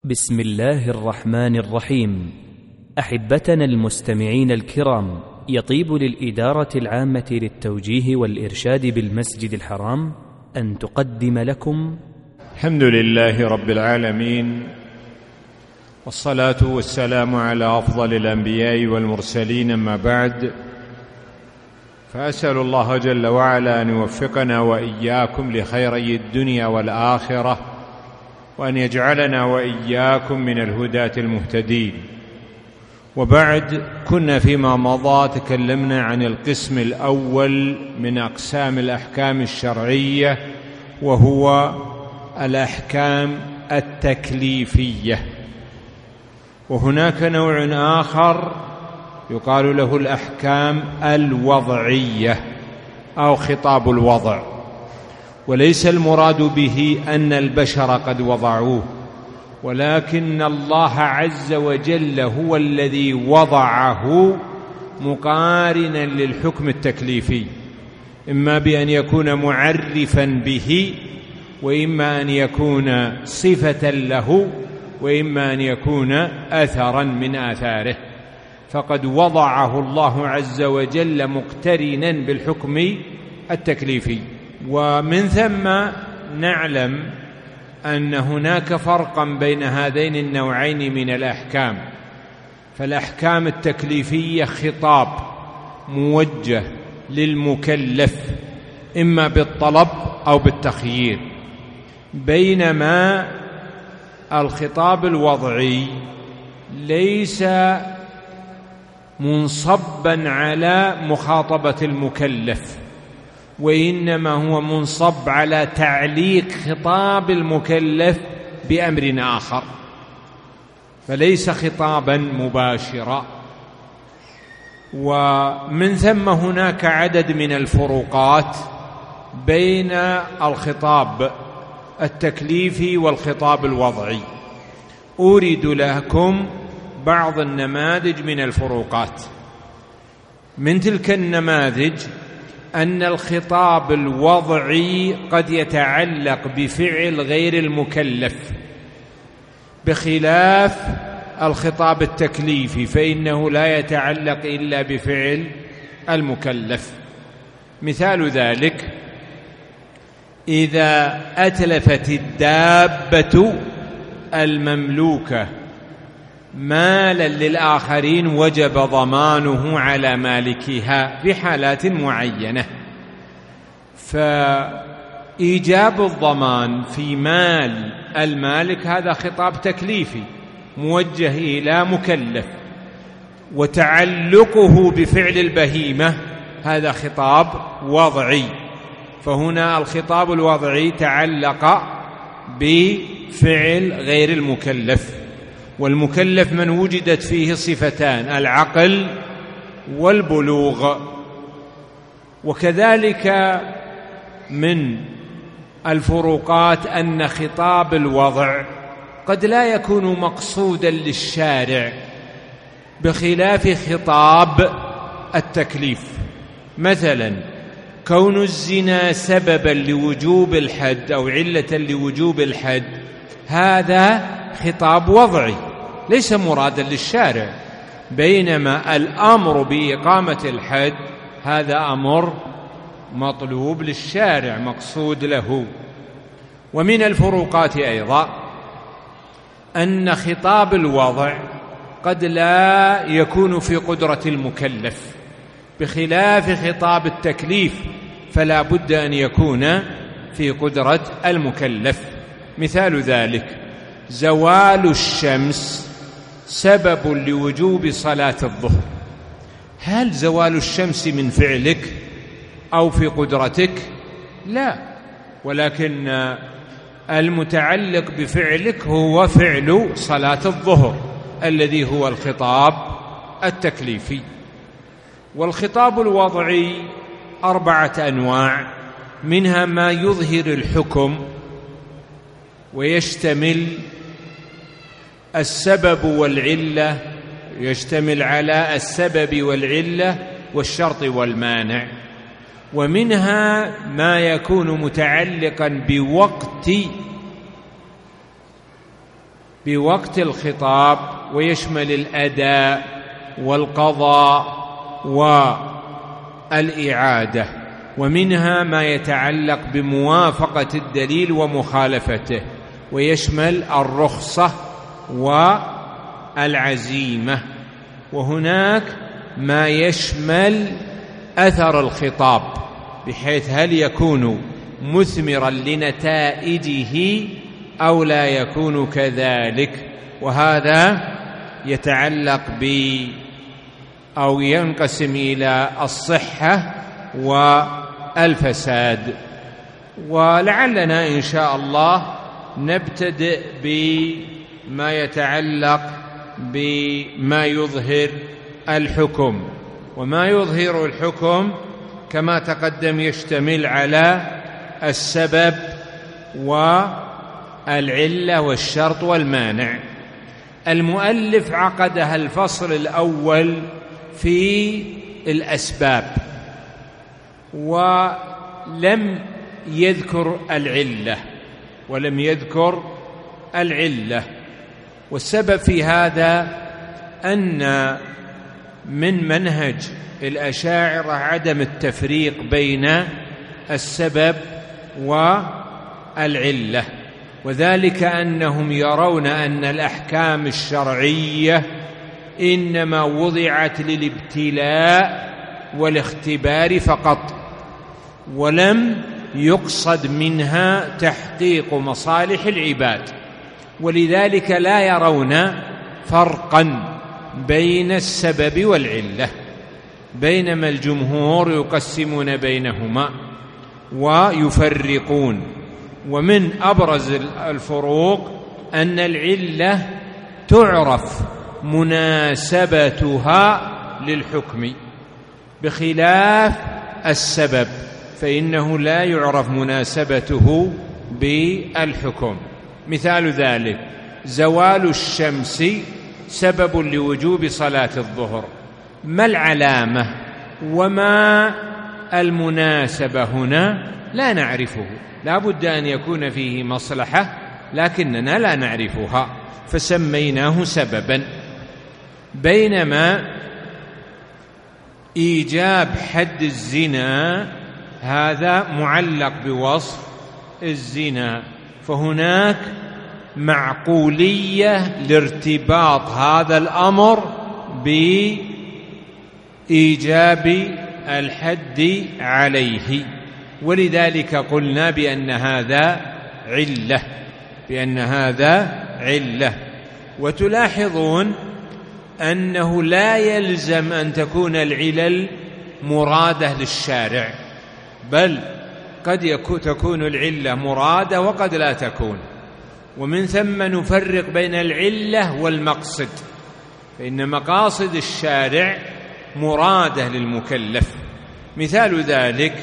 بسم الله الرحمن الرحيم. أحبتنا المستمعين الكرام، يطيب للإدارة العامة للتوجيه والإرشاد بالمسجد الحرام أن تقدم لكم الحمد لله رب العالمين، والصلاة والسلام على أفضل الأنبياء والمرسلين، أما بعد، فأسأل الله جل وعلا أن يوفقنا وإياكم لخيري الدنيا والآخرة، وأن يجعلنا وإياكم من الهداة المهتدين. وبعد، كنا فيما مضى تكلمنا عن القسم الأول من أقسام الأحكام الشرعية، وهو الأحكام التكليفية. وهناك نوع آخر يقال له الأحكام الوضعية أو خطاب الوضع، وليس المراد به أن البشر قد وضعوه، ولكن الله عز وجل هو الذي وضعه مقارنا للحكم التكليفي، إما بأن يكون معرفا به، وإما أن يكون صفة له، وإما أن يكون أثرا من آثاره، فقد وضعه الله عز وجل مقترنا بالحكم التكليفي. ومن ثم نعلم أن هناك فرقا بين هذين النوعين من الأحكام. فالأحكام التكليفية خطاب موجه للمكلف إما بالطلب أو بالتخيير، بينما الخطاب الوضعي ليس منصبا على مخاطبة المكلف، وإنما هو منصب على تعليق خطاب المكلف بأمر آخر، فليس خطابا مباشرا. ومن ثم هناك عدد من الفروقات بين الخطاب التكليفي والخطاب الوضعي. أورد لكم بعض النماذج من الفروقات. من تلك النماذج أن الخطاب الوضعي قد يتعلق بفعل غير المكلف، بخلاف الخطاب التكليفي فإنه لا يتعلق إلا بفعل المكلف. مثال ذلك: إذا أتلفت الدابة المملوكة مالا للآخرين وجب ضمانه على مالكها في حالات معينة، فإيجاب الضمان في مال المالك هذا خطاب تكليفي موجه إلى مكلف، وتعلقه بفعل البهيمة هذا خطاب وضعي. فهنا الخطاب الوضعي تعلق بفعل غير المكلف، والمكلف من وجدت فيه صفتان: العقل والبلوغ. وكذلك من الفروقات أن خطاب الوضع قد لا يكون مقصودا للشارع، بخلاف خطاب التكليف. مثلا كون الزنا سببا لوجوب الحد أو علة لوجوب الحد هذا خطاب وضعي ليس مرادا للشارع، بينما الأمر بإقامة الحد هذا أمر مطلوب للشارع مقصود له. ومن الفروقات أيضا أن خطاب الوضع قد لا يكون في قدرة المكلف، بخلاف خطاب التكليف فلا بد أن يكون في قدرة المكلف. مثال ذلك: زوال الشمس سبب لوجوب صلاة الظهر. هل زوال الشمس من فعلك أو في قدرتك؟ لا، ولكن المتعلق بفعلك هو فعل صلاة الظهر الذي هو الخطاب التكليفي. والخطاب الوضعي 4 أنواع، منها ما يظهر الحكم ويشتمل السبب والعلة، يشتمل على السبب والعلة والشرط والمانع. ومنها ما يكون متعلقا بوقت بوقت الخطاب، ويشمل الأداء والقضاء والإعادة. ومنها ما يتعلق بموافقة الدليل ومخالفته، ويشمل الرخصة والعزيمة. وهناك ما يشمل أثر الخطاب، بحيث هل يكون مثمرا لنتائجه أو لا يكون كذلك، وهذا يتعلق أو ينقسم إلى الصحة والفساد. ولعلنا إن شاء الله نبتدئ بما يتعلق بما يظهر الحكم. وما يظهر الحكم كما تقدم يشتمل على السبب والعلة والشرط والمانع. المؤلف عقدها الفصل الأول في الأسباب، ولم يذكر العلة. والسبب في هذا أن من منهج الأشاعرة عدم التفريق بين السبب والعلة، وذلك أنهم يرون أن الأحكام الشرعية إنما وضعت للابتلاء والاختبار فقط، ولم يقصد منها تحقيق مصالح العباد، ولذلك لا يرون فرقا بين السبب والعلة، بينما الجمهور يقسمون بينهما ويفرقون. ومن أبرز الفروق أن العلة تعرف مناسبتها للحكم، بخلاف السبب فإنه لا يعرف مناسبته بالحكم. مثال ذلك زوال الشمس سبب لوجوب صلاة الظهر، ما العلامة وما المناسبة هنا لا نعرفه، لا بد أن يكون فيه مصلحة لكننا لا نعرفها فسميناه سببا. بينما إيجاب حد الزنا هذا معلق بوصف الزنا، فهناك معقولية لارتباط هذا الأمر بإيجاب الحد عليه، ولذلك قلنا بأن هذا علة. وتلاحظون أنه لا يلزم أن تكون العلل مرادة للشارع، بل قد تكون العلة مرادة وقد لا تكون، ومن ثم نفرق بين العلة والمقصد، فإن مقاصد الشارع مرادة للمكلف. مثال ذلك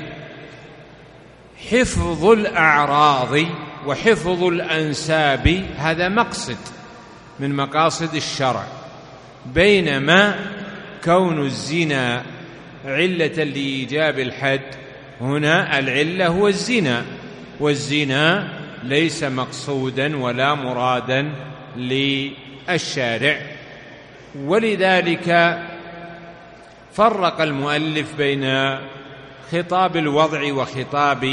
حفظ الأعراض وحفظ الأنساب، هذا مقصد من مقاصد الشرع، بينما كون الزنا علة لإيجاب الحد هنا العلة هو الزنا، والزنا ليس مقصودا ولا مرادا للشارع. ولذلك فرق المؤلف بين خطاب الوضع وخطاب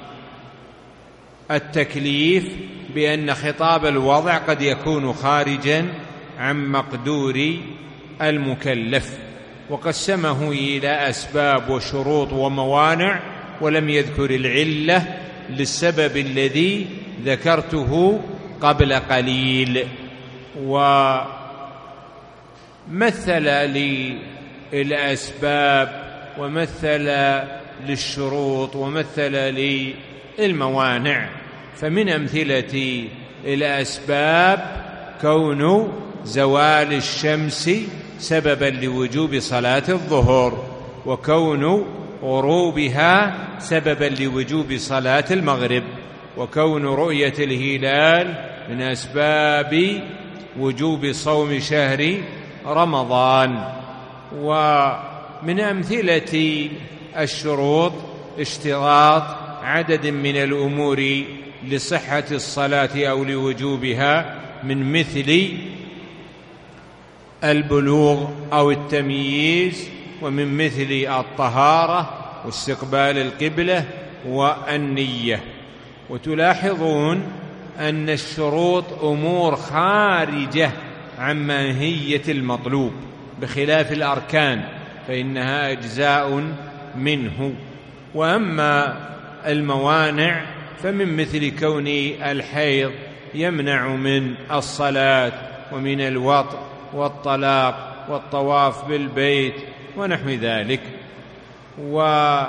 التكليف، بأن خطاب الوضع قد يكون خارجا عن مقدور المكلف، وقسمه إلى أسباب وشروط وموانع، ولم يذكر العلة للسبب الذي ذكرته قبل قليل. ومثل للأسباب ومثل للشروط ومثل للموانع. فمن أمثلة الأسباب كون زوال الشمس سببا لوجوب صلاة الظهر، وكون غروبها سببا لوجوب صلاة المغرب، وكون رؤية الهلال من أسباب وجوب صوم شهر رمضان. ومن أمثلة الشروط اشتراط عدد من الأمور لصحة الصلاة أو لوجوبها، من مثل البلوغ أو التمييز، ومن مثل الطهارة واستقبال القبلة والنية. وتلاحظون أن الشروط أمور خارجة عن ماهية المطلوب، بخلاف الأركان فإنها أجزاء منه. وأما الموانع فمن مثل كون الحيض يمنع من الصلاة ومن الوطء والطلاق والطواف بالبيت ونحو ذلك. ومن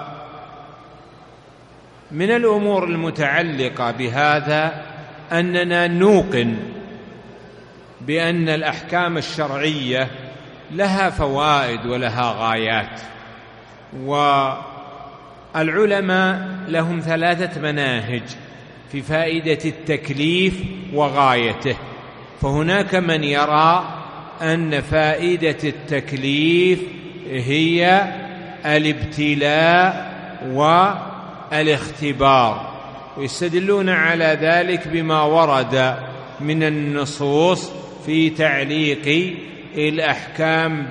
الأمور المتعلقة بهذا أننا نوقن بأن الأحكام الشرعية لها فوائد ولها غايات، والعلماء لهم 3 مناهج في فائدة التكليف وغايته. فهناك من يرى أن فائدة التكليف هي الابتلاء والاختبار، ويستدلون على ذلك بما ورد من النصوص في تعليق الأحكام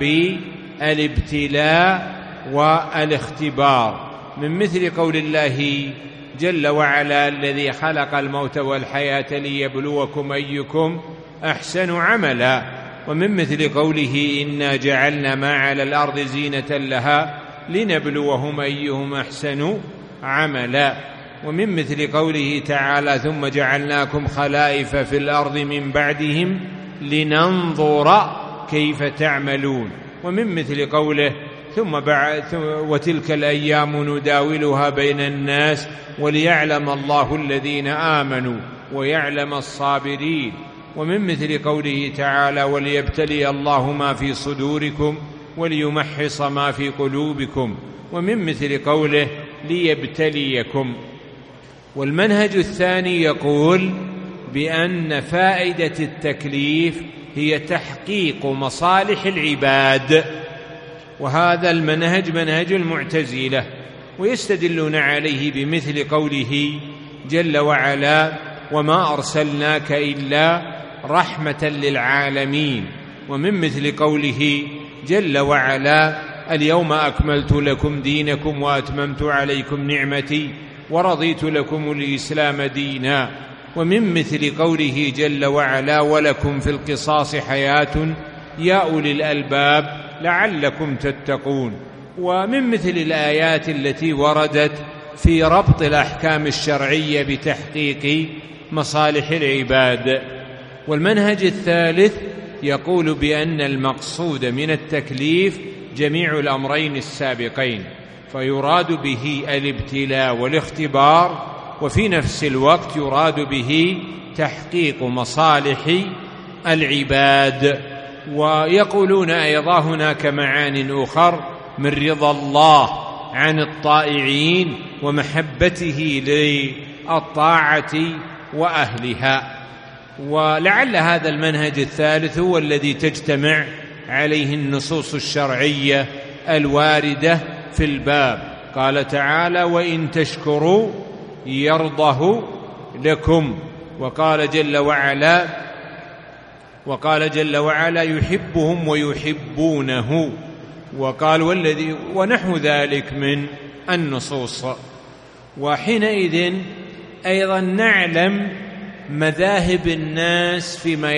بالابتلاء والاختبار، من مثل قول الله جل وعلا: الذي خلق الموت والحياة ليبلوكم أيكم أحسن عملا، ومن مثل قوله: إنا جعلنا ما على الأرض زينة لها لنبلوهم أيهم أحسن عملا، ومن مثل قوله تعالى: ثم جعلناكم خلائف في الأرض من بعدهم لننظر كيف تعملون، ومن مثل قوله: وتلك الأيام نداولها بين الناس وليعلم الله الذين آمنوا ويعلم الصابرين، ومن مثل قوله تعالى: وليبتلي الله ما في صدوركم وليمحص ما في قلوبكم، ومن مثل قوله: ليبتليكم. والمنهج الثاني يقول بأن فائدة التكليف هي تحقيق مصالح العباد، وهذا المنهج منهج المعتزلة، ويستدلون عليه بمثل قوله جل وعلا: وما أرسلناك إلا رحمة للعالمين، ومن مثل قوله جل وعلا: اليوم أكملت لكم دينكم وأتممت عليكم نعمتي ورضيت لكم الإسلام دينا، ومن مثل قوله جل وعلا: ولكم في القصاص حياة يا أولي الألباب لعلكم تتقون، ومن مثل الآيات التي وردت في ربط الأحكام الشرعية بتحقيق مصالح العباد. والمنهج الثالث يقول بأن المقصود من التكليف جميع الأمرين السابقين، فيراد به الابتلاء والاختبار، وفي نفس الوقت يراد به تحقيق مصالح العباد. ويقولون أيضا هناك معان أخر من رضا الله عن الطائعين ومحبته للطاعة وأهلها. ولعل هذا المنهج الثالث هو الذي تجتمع عليه النصوص الشرعية الواردة في الباب. قال تعالى: وإن تشكروا يرضه لكم، وقال جل وعلا: يحبهم ويحبونه، وقال: ونحو ذلك من النصوص. وحينئذ أيضا نعلم مذاهب الناس فيما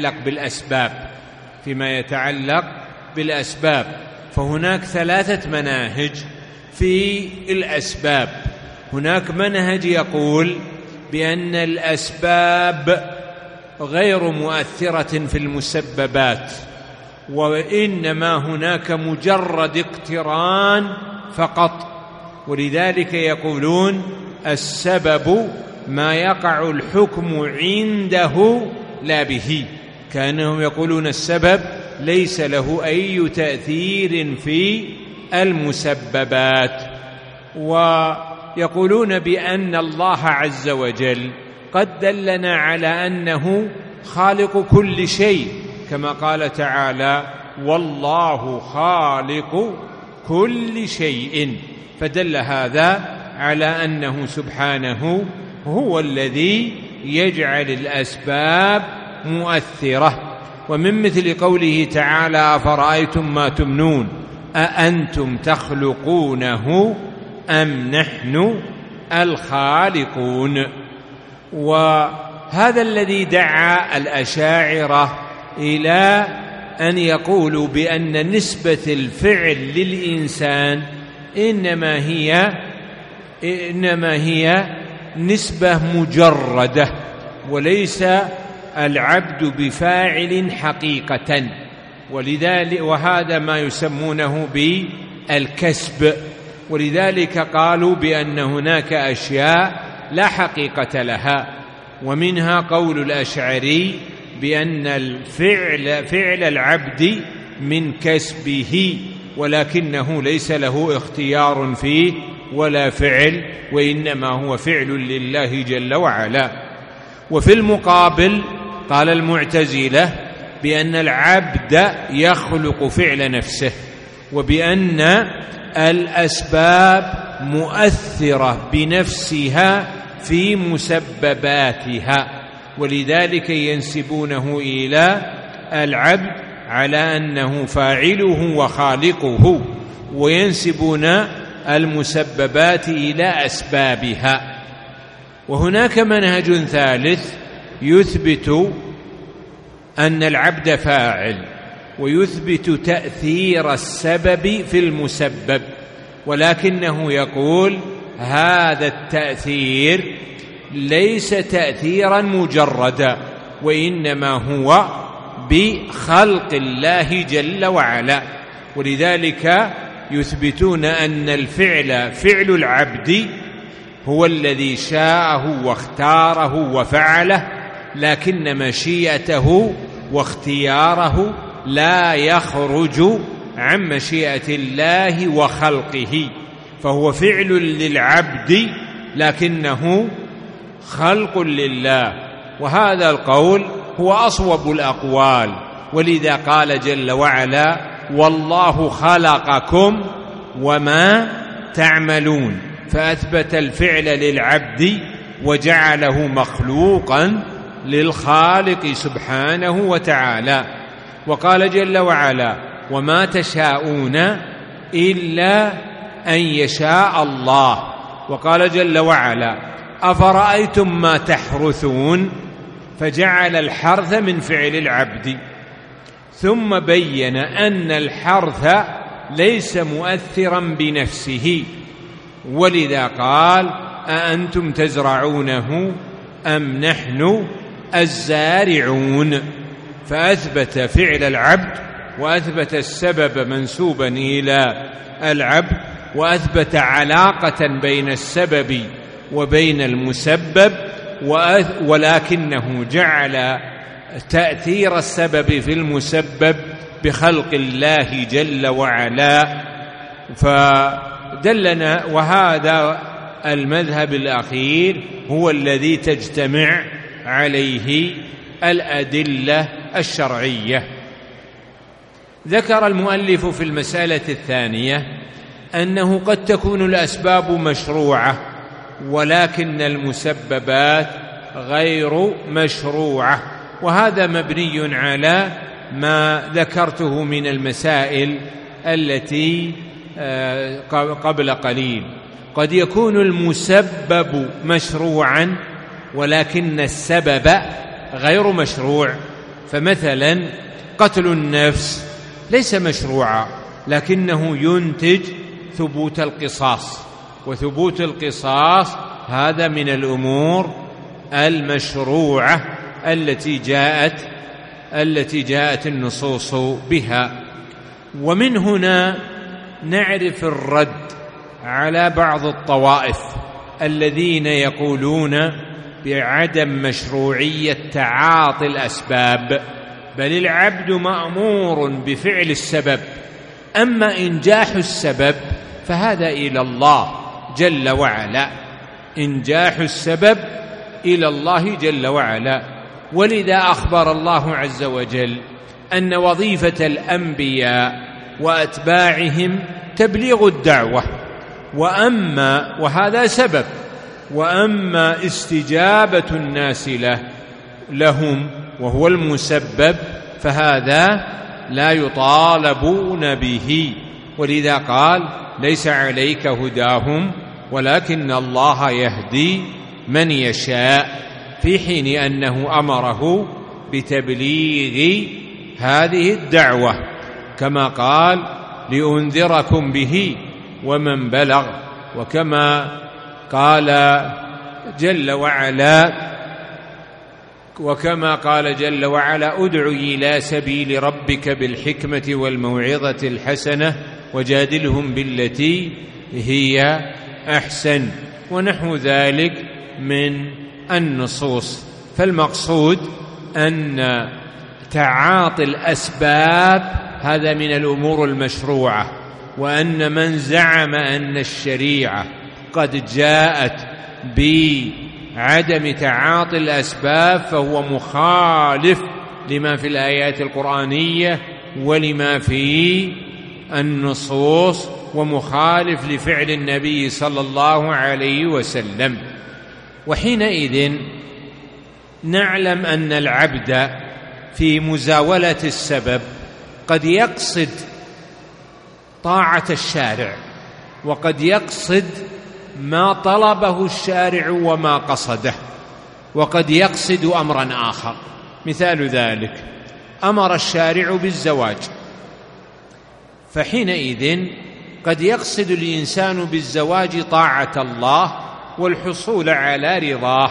يتعلق بالأسباب، فهناك 3 مناهج في الأسباب. هناك منهج يقول بأن الأسباب غير مؤثرة في المسببات، وإنما هناك مجرد اقتران فقط، ولذلك يقولون السبب ما يقع الحكم عنده لا به، كأنهم يقولون السبب ليس له أي تأثير في المسببات. ويقولون بأن الله عز وجل قد دلنا على أنه خالق كل شيء، كما قال تعالى: والله خالق كل شيء، فدل هذا على أنه سبحانه هو الذي يجعل الأسباب مؤثرة. ومن مثل قوله تعالى: أفرأيتم ما تمنون أأنتم تخلقونه أم نحن الخالقون. وهذا الذي دعا الأشاعرة إلى أن يقولوا بأن نسبة الفعل للإنسان إنما هي نسبة مجردة، وليس العبد بفاعل حقيقة، ولذلك وهذا ما يسمونه بالكسب. ولذلك قالوا بأن هناك أشياء لا حقيقة لها، ومنها قول الأشعري بأن فعل العبد من كسبه، ولكنه ليس له اختيار فيه ولا فعل، وإنما هو فعل لله جل وعلا. وفي المقابل قال المعتزلة بأن العبد يخلق فعل نفسه، وبأن الأسباب مؤثرة بنفسها في مسبباتها، ولذلك ينسبونه إلى العبد على أنه فاعله وخالقه، وينسبون المسببات إلى أسبابها. وهناك منهج ثالث يثبت أن العبد فاعل، ويثبت تأثير السبب في المسبب، ولكنه يقول هذا التأثير ليس تأثيرا مجردا، وإنما هو بخلق الله جل وعلا. ولذلك يثبتون أن الفعل فعل العبد هو الذي شاءه واختاره وفعله، لكن مشيئته واختياره لا يخرج عن مشيئة الله وخلقه، فهو فعل للعبد لكنه خلق لله. وهذا القول هو أصوب الأقوال، ولذا قال جل وعلا: والله خلقكم وما تعملون، فأثبت الفعل للعبد وجعله مخلوقا للخالق سبحانه وتعالى. وقال جل وعلا: وما تشاءون إلا أن يشاء الله. وقال جل وعلا: أفرأيتم ما تحرثون، فجعل الحرث من فعل العبد، ثم بين أن الحرث ليس مؤثرا بنفسه، ولذا قال: أأنتم تزرعونه أم نحن الزارعون، فأثبت فعل العبد وأثبت السبب منسوبا إلى العبد، وأثبت علاقة بين السبب وبين المسبب، ولكنه جعل تأثير السبب في المسبب بخلق الله جل وعلا. فدلنا، وهذا المذهب الأخير هو الذي تجتمع عليه الأدلة الشرعية. ذكر المؤلف في المسألة الثانية أنه قد تكون الأسباب مشروعة، ولكن المسببات غير مشروعة، وهذا مبني على ما ذكرته من المسائل التي قبل قليل. قد يكون المسبب مشروعا ولكن السبب غير مشروع، فمثلا قتل النفس ليس مشروعا لكنه ينتج ثبوت القصاص، وثبوت القصاص هذا من الأمور المشروعة التي جاءت النصوص بها. ومن هنا نعرف الرد على بعض الطوائف الذين يقولون بعدم مشروعية تعاطي الأسباب، بل العبد مأمور بفعل السبب، أما إنجاح السبب فهذا إلى الله جل وعلا، إنجاح السبب إلى الله جل وعلا. ولذا أخبر الله عز وجل أن وظيفة الأنبياء وأتباعهم تبليغ الدعوة، وهذا سبب، وأما استجابة الناس لهم وهو المسبب فهذا لا يطالبون به، ولذا قال ليس عليك هداهم ولكن الله يهدي من يشاء، في حين أنه أمره بتبليغ هذه الدعوة كما قال لأنذركم به ومن بلغ، وكما قال جل وعلا ادع إلى سبيل ربك بالحكمة والموعظة الحسنة وجادلهم بالتي هي أحسن، ونحو ذلك من النصوص. فالمقصود أن تعاطي الأسباب هذا من الأمور المشروعة، وأن من زعم أن الشريعة قد جاءت بعدم تعاطي الأسباب فهو مخالف لما في الآيات القرآنية ولما في النصوص، ومخالف لفعل النبي صلى الله عليه وسلم. وحينئذ نعلم أن العبد في مزاولة السبب قد يقصد طاعة الشارع، وقد يقصد ما طلبه الشارع وما قصده، وقد يقصد أمرا آخر. مثال ذلك أمر الشارع بالزواج، فحينئذ قد يقصد الإنسان بالزواج طاعة الله والحصول على رضاه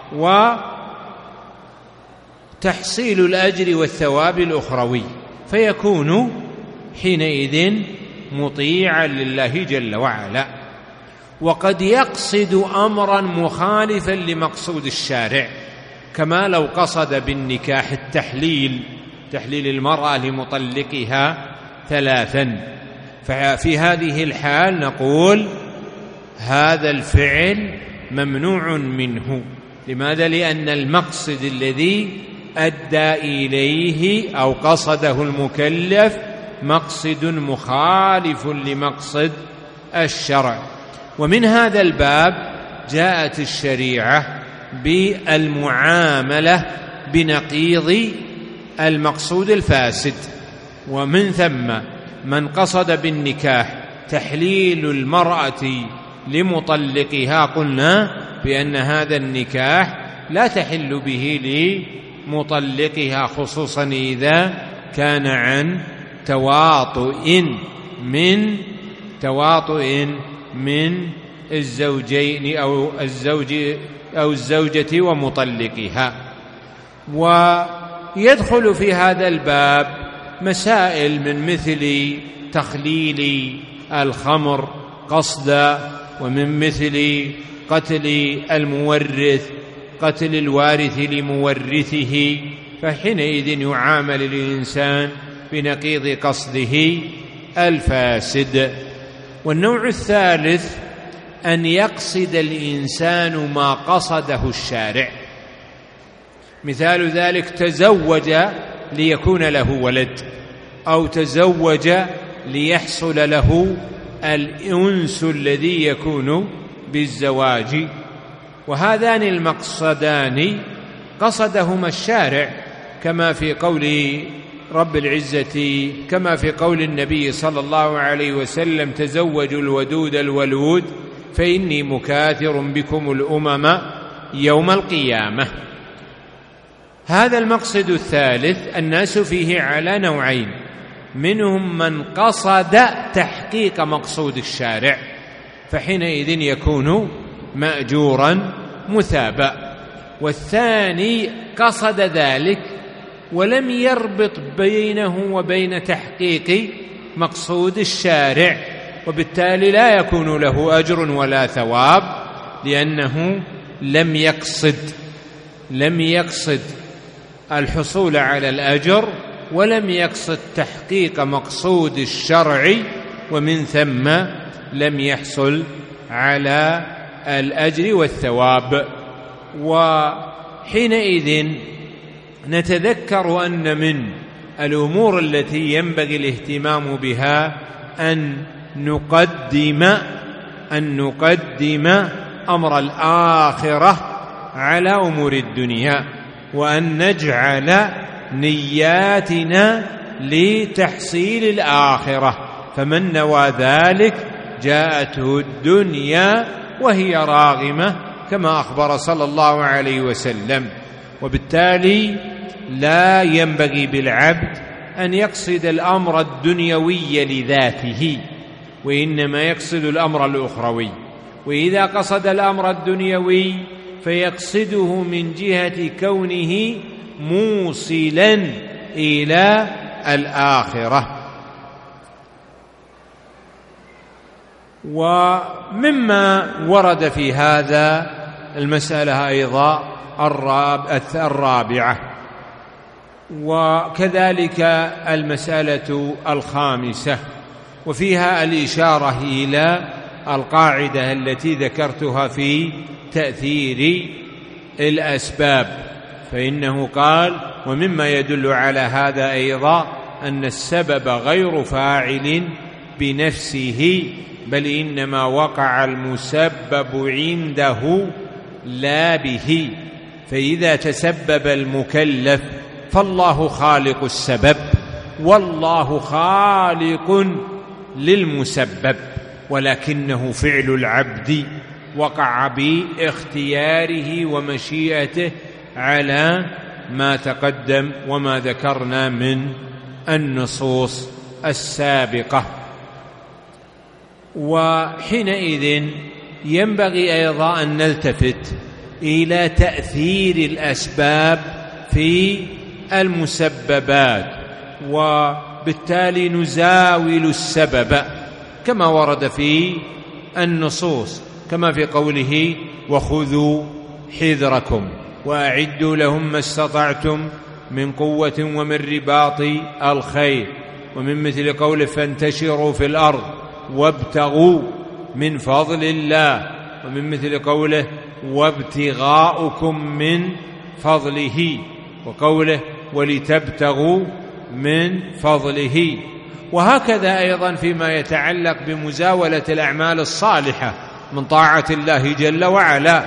وتحصيل الأجر والثواب الأخروي، فيكون حينئذ مطيعا لله جل وعلا. وقد يقصد أمرا مخالفا لمقصود الشارع، كما لو قصد بالنكاح تحليل المرأة لمطلقها 3، ففي هذه الحال نقول هذا الفعل ممنوع منه. لماذا؟ لأن المقصد الذي أدى إليه أو قصده المكلف مقصد مخالف لمقصد الشرع. ومن هذا الباب جاءت الشريعة بالمعاملة بنقيض المقصود الفاسد، ومن ثم من قصد بالنكاح تحليل المرأة لمطلقها قلنا بأن هذا النكاح لا تحل به لمطلقها، خصوصا إذا كان عن تواطؤ من الزوجين أو الزوجة ومطلقها. ويدخل في هذا الباب مسائل من مثل تخليل الخمر قصدا، ومن مثل قتل المورث، قتل الوارث لمورثه، فحينئذ يعامل الإنسان بنقيض قصده الفاسد. والنوع الثالث أن يقصد الإنسان ما قصده الشارع، مثال ذلك تزوج ليكون له ولد، أو تزوج ليحصل له الأنس الذي يكون بالزواج، وهذان المقصدان قصدهما الشارع كما في قول رب العزة، كما في قول النبي صلى الله عليه وسلم تزوجوا الودود الولود فإني مكاثر بكم الأمم يوم القيامة. هذا المقصد الثالث الناس فيه على نوعين، منهم من قصد تحقيق مقصود الشارع فحينئذ يكون مأجورا مثابا، والثاني قصد ذلك ولم يربط بينه وبين تحقيق مقصود الشارع، وبالتالي لا يكون له أجر ولا ثواب، لأنه لم يقصد الحصول على الأجر ولم يقصد تحقيق مقصود الشرع، ومن ثم لم يحصل على الأجر والثواب. وحينئذ نتذكر أن من الأمور التي ينبغي الاهتمام بها أن نقدم أمر الآخرة على أمور الدنيا، وأن نجعل نياتنا لتحصيل الآخرة، فمن نوى ذلك جاءته الدنيا وهي راغمة كما أخبر صلى الله عليه وسلم. وبالتالي لا ينبغي بالعبد أن يقصد الأمر الدنيوي لذاته، وإنما يقصد الأمر الأخروي. وإذا قصد الأمر الدنيوي فيقصده من جهة كونه موصلا إلى الآخرة. ومما ورد في هذا المسألة أيضا الرابعة، وكذلك المسألة الخامسة، وفيها الإشارة إلى القاعدة التي ذكرتها في تأثير الأسباب، فإنه قال: ومما يدل على هذا أيضا أن السبب غير فاعل بنفسه، بل إنما وقع المسبب عنده لا به. فإذا تسبب المكلف فالله خالق السبب، والله خالق للمسبب، ولكنه فعل العبد وقع باختياره ومشيئته على ما تقدم وما ذكرنا من النصوص السابقة. وحينئذ ينبغي أيضا أن نلتفت إلى تأثير الأسباب في المسببات، وبالتالي نزاول السبب كما ورد في النصوص، كما في قوله: وخذوا حذركم وأعدوا لهم ما استطعتم من قوة ومن رباط الخيل، ومن مثل قوله: فانتشروا في الأرض وابتغوا من فضل الله، ومن مثل قوله: وابتغاؤكم من فضله، وقوله: ولتبتغوا من فضله. وهكذا أيضا فيما يتعلق بمزاولة الأعمال الصالحة من طاعة الله جل وعلا،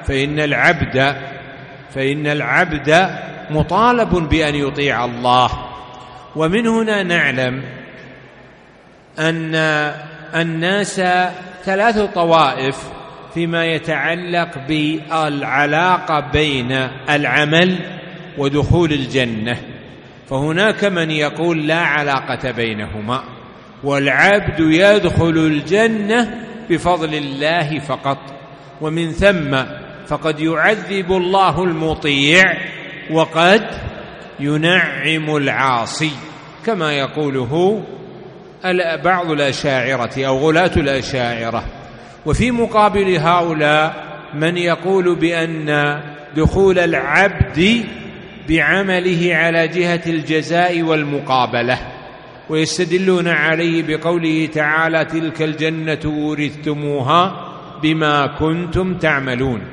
فإن العبد مطالب بأن يطيع الله. ومن هنا نعلم أن الناس 3 طوائف فيما يتعلق بالعلاقة بين العمل ودخول الجنة. فهناك من يقول لا علاقة بينهما، والعبد يدخل الجنة بفضل الله فقط، ومن ثم فقد يعذب الله المطيع وقد ينعم العاصي، كما يقوله بعض الأشاعرة أو غلاة الأشاعرة. وفي مقابل هؤلاء من يقول بأن دخول العبد بعمله على جهة الجزاء والمقابلة، ويستدلون عليه بقوله تعالى: تلك الجنة أورثتموها بما كنتم تعملون.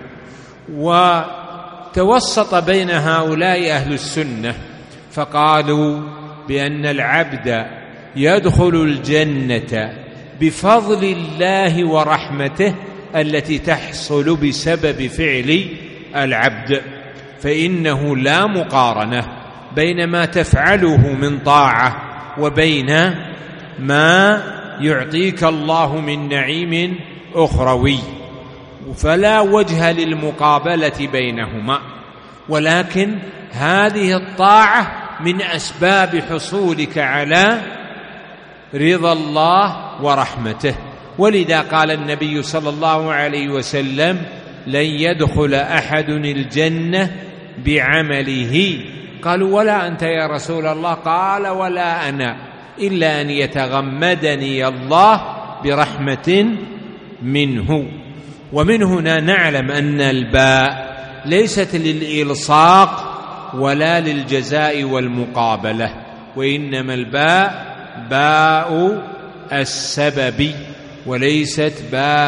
وتوسط بين هؤلاء أهل السنة فقالوا بأن العبد يدخل الجنة بفضل الله ورحمته التي تحصل بسبب فعل العبد، فإنه لا مقارنة بين ما تفعله من طاعة وبين ما يعطيك الله من نعيم أخروي، فلا وجه للمقابلة بينهما. ولكن هذه الطاعة من أسباب حصولك على رضا الله ورحمته. ولذا قال النبي صلى الله عليه وسلم: لن يدخل أحد الجنة بعمله. قالوا: ولا أنت يا رسول الله؟ قال: ولا أنا، إلا أن يتغمدني الله برحمة منه. ومن هنا نعلم أن الباء ليست للإلصاق ولا للجزاء والمقابلة، وإنما الباء باء السبب، وليست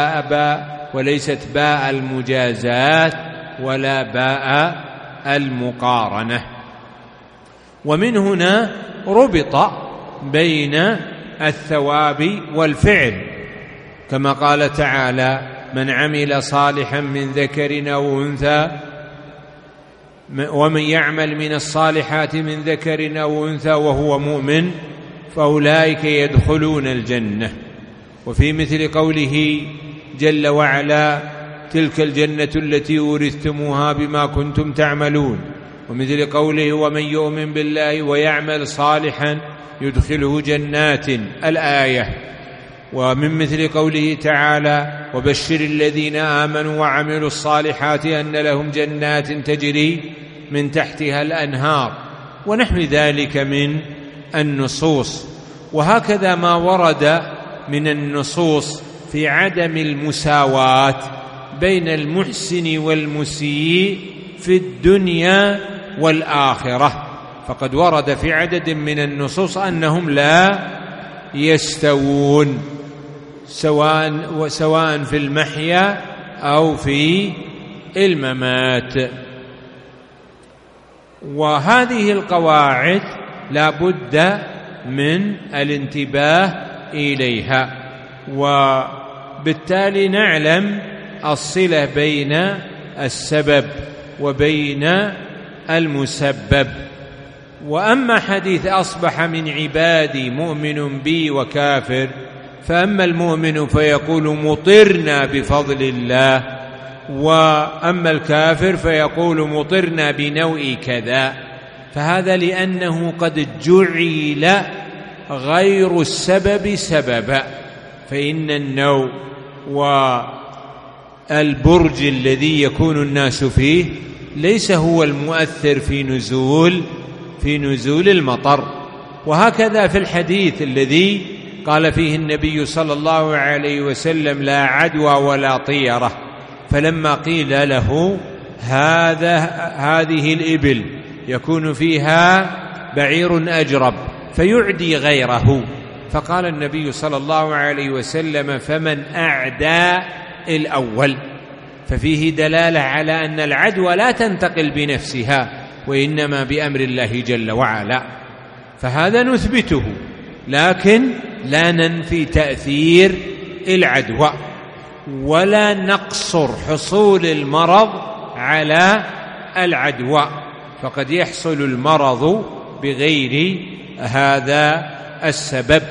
باء المجازات ولا باء المقارنة. ومن هنا ربط بين الثواب والفعل، كما قال تعالى: من عمل صالحا من ذكر أو أنثى ومن يعمل من الصالحات من ذكر أو أنثى وهو مؤمن فأولئك يدخلون الجنة. وفي مثل قوله جل وعلا تلك الجنة التي أورثتموها بما كنتم تعملون، ومثل قوله ومن يؤمن بالله ويعمل صالحا يدخله جنات الآية. ومن مثل قوله تعالى وبشر الذين آمنوا وعملوا الصالحات أن لهم جنات تجري من تحتها الأنهار، ونحو ذلك من النصوص. وهكذا ما ورد من النصوص في عدم المساواة بين المحسن والمسيء في الدنيا والآخرة، فقد ورد في عدد من النصوص أنهم لا يستوون سواء في المحيا أو في الممات. وهذه القواعد لا بد من الانتباه إليها، وبالتالي نعلم الصلة بين السبب وبين المسبب. وأما حديث أصبح من عبادي مؤمن بي وكافر، فأما المؤمن فيقول مطرنا بفضل الله، وأما الكافر فيقول مطرنا بنوء كذا، فهذا لأنه قد جعل غير السبب سببا، فإن النوء والبرج الذي يكون الناس فيه ليس هو المؤثر في نزول المطر. وهكذا في الحديث الذي قال فيه النبي صلى الله عليه وسلم لا عدوى ولا طيرة، فلما قيل له هذه الإبل يكون فيها بعير أجرب فيعدي غيره، فقال النبي صلى الله عليه وسلم فمن أعدى الأول، ففيه دلالة على أن العدوى لا تنتقل بنفسها وإنما بأمر الله جل وعلا، فهذا نثبته، لكن لا ننفي تأثير العدوى ولا نقصر حصول المرض على العدوى، فقد يحصل المرض بغير هذا السبب.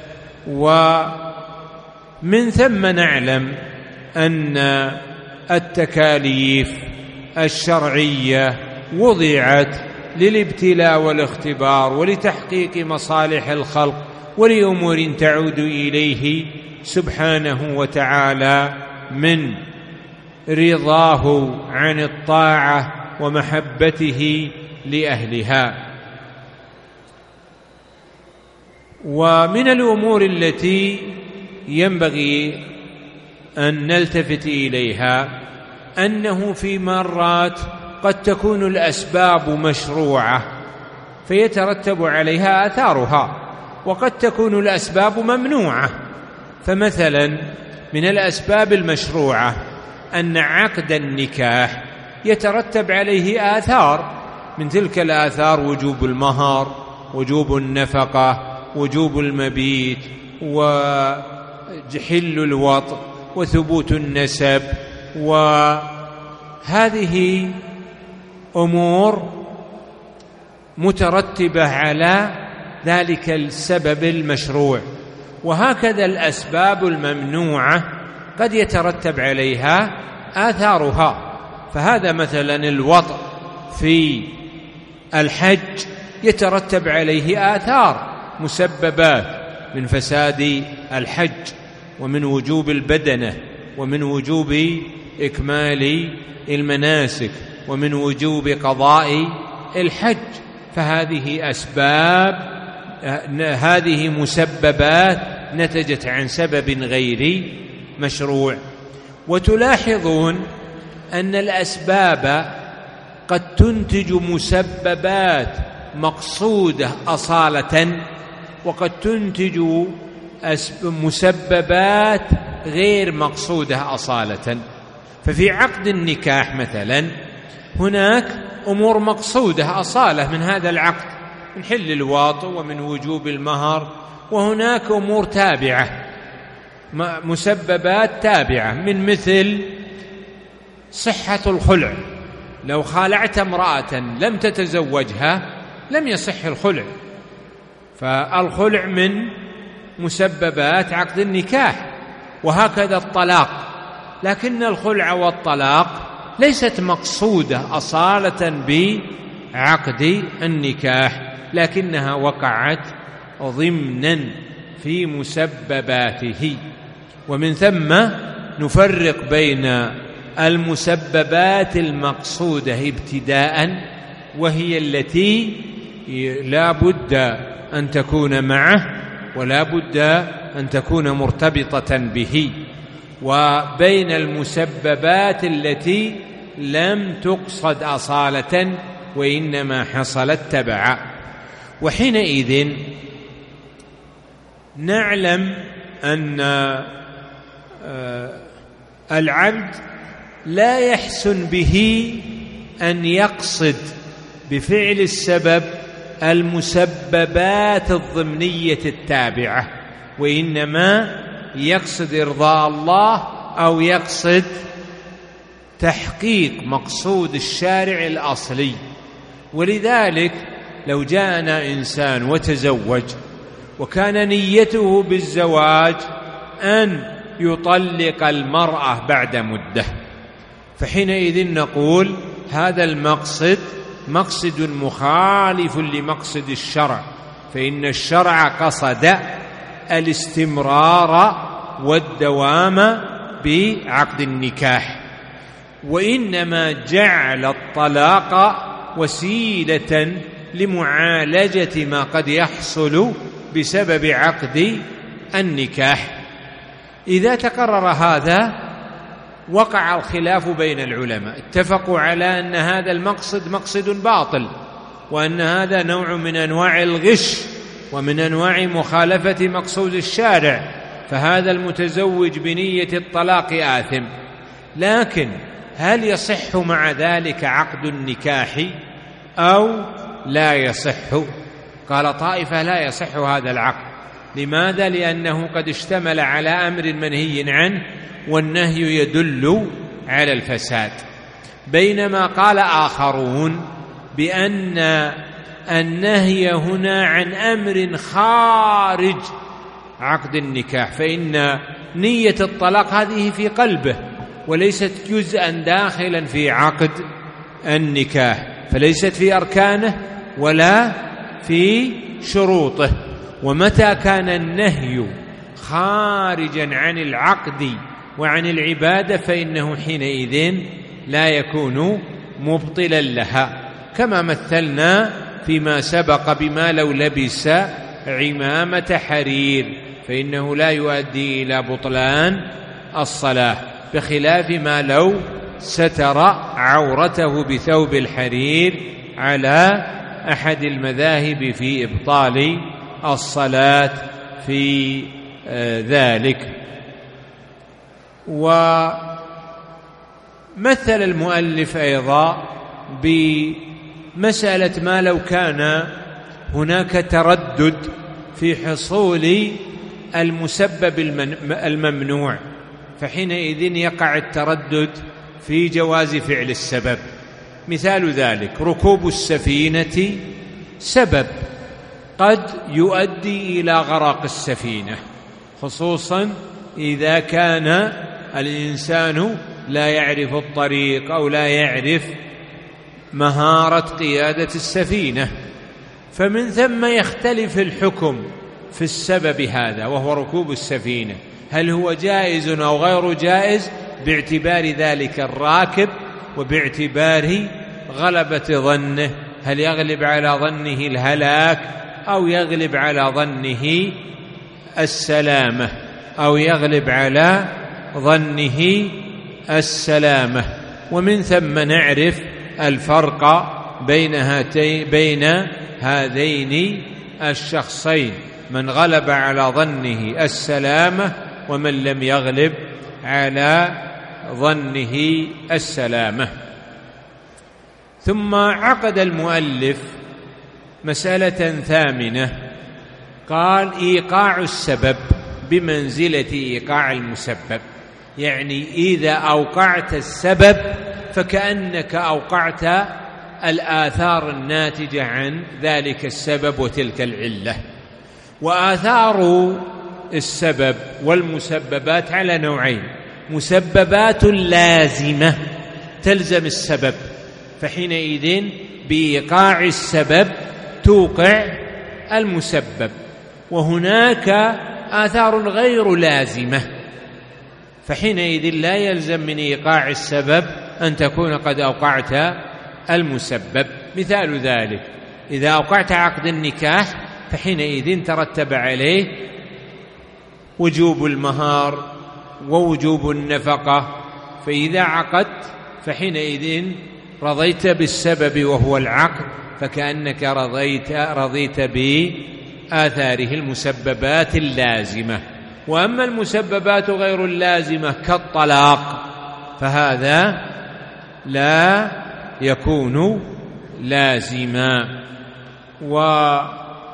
ومن ثم نعلم أن التكاليف الشرعية وضعت للابتلاء والاختبار ولتحقيق مصالح الخلق ولأمور تعود إليه سبحانه وتعالى من رضاه عن الطاعة ومحبته لأهلها. ومن الأمور التي ينبغي أن نلتفت إليها أنه في مرات قد تكون الأسباب مشروعة فيترتب عليها آثارها، وقد تكون الأسباب ممنوعة. فمثلا من الأسباب المشروعة أن عقد النكاح يترتب عليه آثار، من تلك الآثار وجوب المهر، وجوب النفقة، وجوب المبيت، وحل الوطء، وثبوت النسب، وهذه أمور مترتبة على ذلك السبب المشروع. وهكذا الأسباب الممنوعة قد يترتب عليها آثارها، فهذا مثلا الوطء في الحج يترتب عليه آثار مسببات من فساد الحج ومن وجوب البدنة ومن وجوب إكمال المناسك ومن وجوب قضاء الحج، فهذه أسباب، هذه مسببات نتجت عن سبب غير مشروع. وتلاحظون أن الأسباب قد تنتج مسببات مقصودة أصالة، وقد تنتج مسببات غير مقصودة أصالة. ففي عقد النكاح مثلا هناك أمور مقصودة أصالة من هذا العقد، من حل الوطء ومن وجوب المهر، وهناك أمور تابعة، مسببات تابعة، من مثل صحة الخلع لو خالعت امرأة لم تتزوجها لم يصح الخلع، فالخلع من مسببات عقد النكاح، وهكذا الطلاق. لكن الخلع والطلاق ليست مقصودة أصالة بعقد النكاح، لكنها وقعت ضمنا في مسبباته. ومن ثم نفرق بين المسببات المقصودة ابتداء، وهي التي لا بد أن تكون معه ولا بد أن تكون مرتبطة به، وبين المسببات التي لم تقصد أصالة وإنما حصلت تبعا. وحينئذ نعلم أن العبد لا يحسن به أن يقصد بفعل السبب المسببات الضمنية التابعة، وإنما يقصد إرضاء الله أو يقصد تحقيق مقصود الشارع الأصلي. ولذلك لو جاءنا إنسان وتزوج وكان نيته بالزواج أن يطلق المرأة بعد مدة، فحينئذ نقول هذا المقصد مقصد مخالف لمقصد الشرع، فإن الشرع قصد الاستمرار والدوام بعقد النكاح، وإنما جعل الطلاق وسيلة لمعالجة ما قد يحصل بسبب عقد النكاح. إذا تقرر هذا وقع الخلاف بين العلماء، اتفقوا على أن هذا المقصد مقصد باطل، وأن هذا نوع من أنواع الغش ومن أنواع مخالفة مقصود الشارع، فهذا المتزوج بنية الطلاق آثم. لكن هل يصح مع ذلك عقد النكاح أو لا يصح؟ قال طائفة لا يصح هذا العقد. لماذا؟ لأنه قد اشتمل على أمر منهي عنه، والنهي يدل على الفساد. بينما قال آخرون بأن النهي هنا عن أمر خارج عقد النكاح، فإن نية الطلاق هذه في قلبه وليست جزءا داخلا في عقد النكاح، فليست في أركانه ولا في شروطه. ومتى كان النهي خارجا عن العقد وعن العبادة فإنه حينئذ لا يكون مبطلا لها، كما مثلنا فيما سبق بما لو لبس عمامة حرير فإنه لا يؤدي إلى بطلان الصلاة، بخلاف ما لو ستر عورته بثوب الحرير على أحد المذاهب في إبطال الصلاة في ذلك. ومثل المؤلف أيضا بمسألة ما لو كان هناك تردد في حصول المسبب الممنوع، فحينئذ يقع التردد في جواز فعل السبب. مثال ذلك ركوب السفينة سبب قد يؤدي إلى غرق السفينة، خصوصا إذا كان الإنسان لا يعرف الطريق أو لا يعرف مهارة قيادة السفينة، فمن ثم يختلف الحكم في السبب هذا وهو ركوب السفينة، هل هو جائز أو غير جائز باعتبار ذلك الراكب وباعتبار غلبة ظنه، هل يغلب على ظنه الهلاك أو يغلب على ظنه السلامة أو يغلب على ظنه السلامة. ومن ثم نعرف الفرق بين هذين الشخصين، من غلب على ظنه السلامة ومن لم يغلب على ظنه السلامة. ثم عقد المؤلف مسألة ثامنة، قال إيقاع السبب بمنزلة إيقاع المسبب، يعني إذا أوقعت السبب فكأنك أوقعت الآثار الناتجة عن ذلك السبب وتلك العلة. وآثار السبب والمسببات على نوعين: مسببات لازمة تلزم السبب، فحينئذ بإيقاع السبب توقع المسبب، وهناك آثار غير لازمة، فحينئذ لا يلزم من إيقاع السبب أن تكون قد أوقعت المسبب. مثال ذلك: إذا أوقعت عقد النكاح فحينئذ ترتب عليه وجوب المهار ووجوب النفقة، فإذا عقدت فحينئذ رضيت بالسبب وهو العقد، فكأنك رضيت بآثاره المسببات اللازمة. وأما المسببات غير اللازمة كالطلاق فهذا لا يكون لازما. ومثل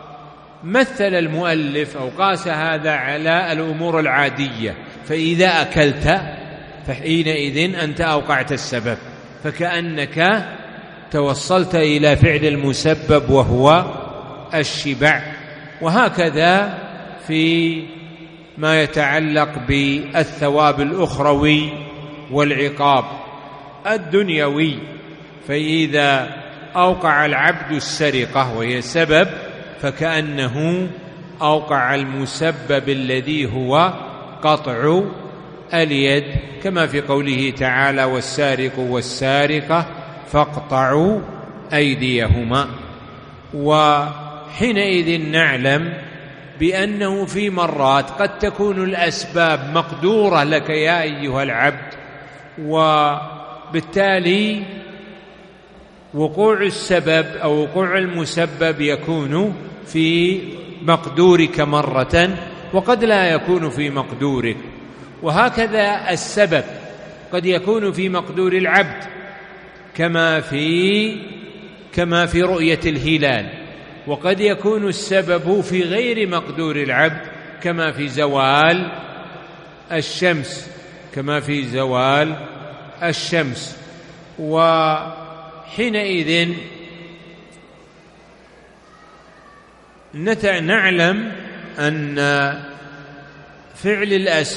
المؤلف أو قاس هذا على الأمور العادية، فإذا أكلت فحينئذ أنت أوقعت السبب، فكأنك توصلت إلى فعل المسبب وهو الشبع. وهكذا في ما يتعلق بالثواب الأخروي والعقاب الدنيوي، فإذا أوقع العبد السرقة وهي سبب فكأنه أوقع المسبب الذي هو قطع اليد، كما في قوله تعالى: والسارق والسارقة فاقطعوا أيديهما. وحينئذ نعلم بأنه في مرات قد تكون الأسباب مقدورة لك يا أيها العبد، وبالتالي وقوع السبب أو وقوع المسبب يكون في مقدورك مرة وقد لا يكون في مقدورك. وهكذا السبب قد يكون في مقدور العبد، كما في رؤية الهلال، وقد يكون السبب في غير مقدور العبد كما في زوال الشمس. وحينئذ نعلم أن فعل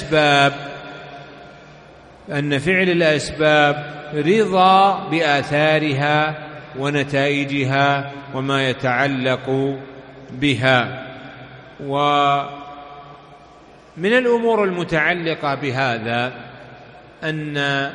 الأسباب رضا بآثارها ونتائجها وما يتعلق بها. ومن الأمور المتعلقة بهذا أن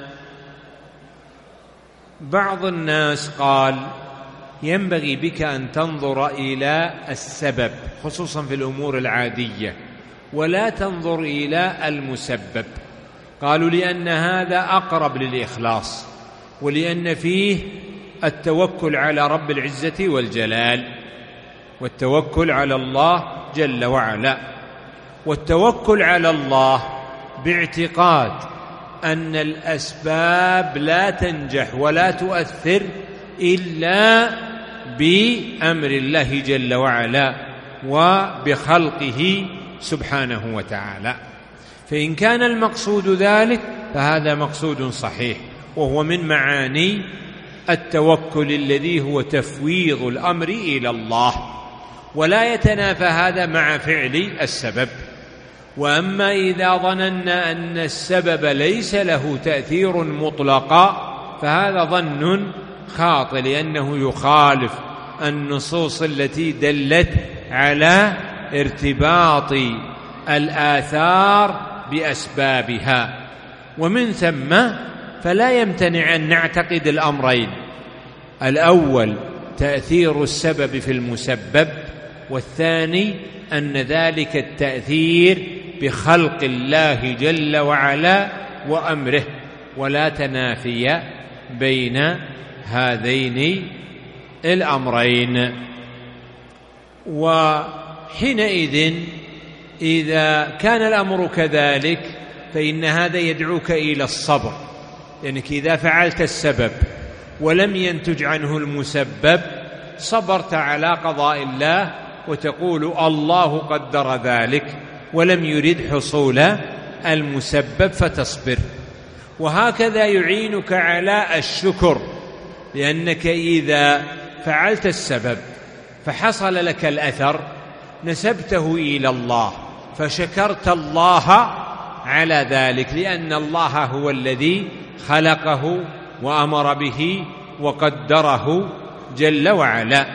بعض الناس قال: ينبغي بك أن تنظر إلى السبب خصوصا في الأمور العادية ولا تنظر إلى المسبب. قالوا: لأن هذا أقرب للإخلاص، ولأن فيه التوكل على رب العزة والجلال، والتوكل على الله جل وعلا. والتوكل على الله باعتقاد أن الأسباب لا تنجح ولا تؤثر إلا بأمر الله جل وعلا وبخلقه سبحانه وتعالى. فإن كان المقصود ذلك فهذا مقصود صحيح، وهو من معاني التوكل الذي هو تفويض الأمر إلى الله، ولا يتنافى هذا مع فعل السبب. وأما إذا ظننا أن السبب ليس له تأثير مطلقا فهذا ظن خاطئ، لأنه يخالف النصوص التي دلت على ارتباط الآثار بأسبابها. ومن ثم فلا يمتنع أن نعتقد الأمرين: الأول تأثير السبب في المسبب، والثاني أن ذلك التأثير بخلق الله جل وعلا وأمره، ولا تنافي بين هذين الأمرين. وحينئذ إذا كان الأمر كذلك فإن هذا يدعوك إلى الصبر، لأنك إذا فعلت السبب ولم ينتج عنه المسبب صبرت على قضاء الله وتقول: الله قدر ذلك ولم يرد حصول المسبب، فتصبر. وهكذا يعينك على الشكر، لأنك إذا فعلت السبب فحصل لك الأثر نسبته إلى الله فشكرت الله على ذلك، لأن الله هو الذي خلقه وأمر به وقدره جل وعلا.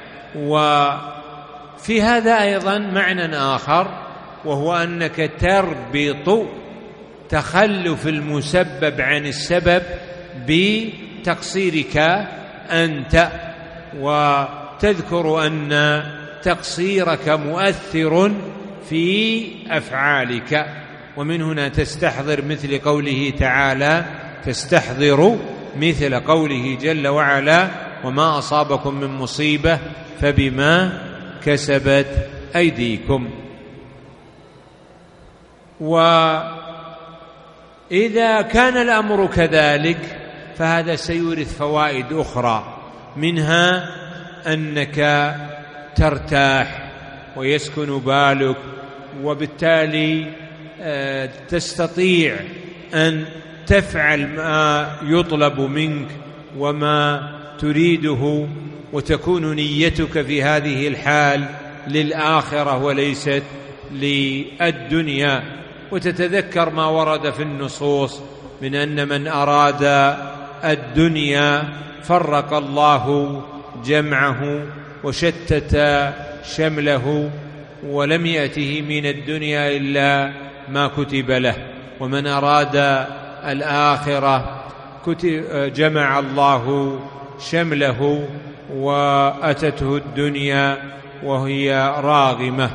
وفي هذا أيضا معنى آخر، وهو أنك تربط تخلف المسبب عن السبب بتقصيرك أنت، وتذكر أن تقصيرك مؤثر في أفعالك. ومن هنا تستحضر مثل قوله تعالى، تستحضر مثل قوله جل وعلا: وما أصابكم من مصيبة فبما كسبت أيديكم. وإذا كان الأمر كذلك فهذا سيورث فوائد أخرى، منها أنك ترتاح ويسكن بالك، وبالتالي تستطيع أن تفعل ما يطلب منك وما تريده، وتكون نيتك في هذه الحال للآخرة وليست للدنيا. وتتذكر ما ورد في النصوص من أن من أراد الدنيا فرق الله جمعه وشتت شمله، ولم يأته من الدنيا إلا ما كتب له، ومن أراد الآخرة جمع الله شمله وأتته الدنيا وهي راغمة.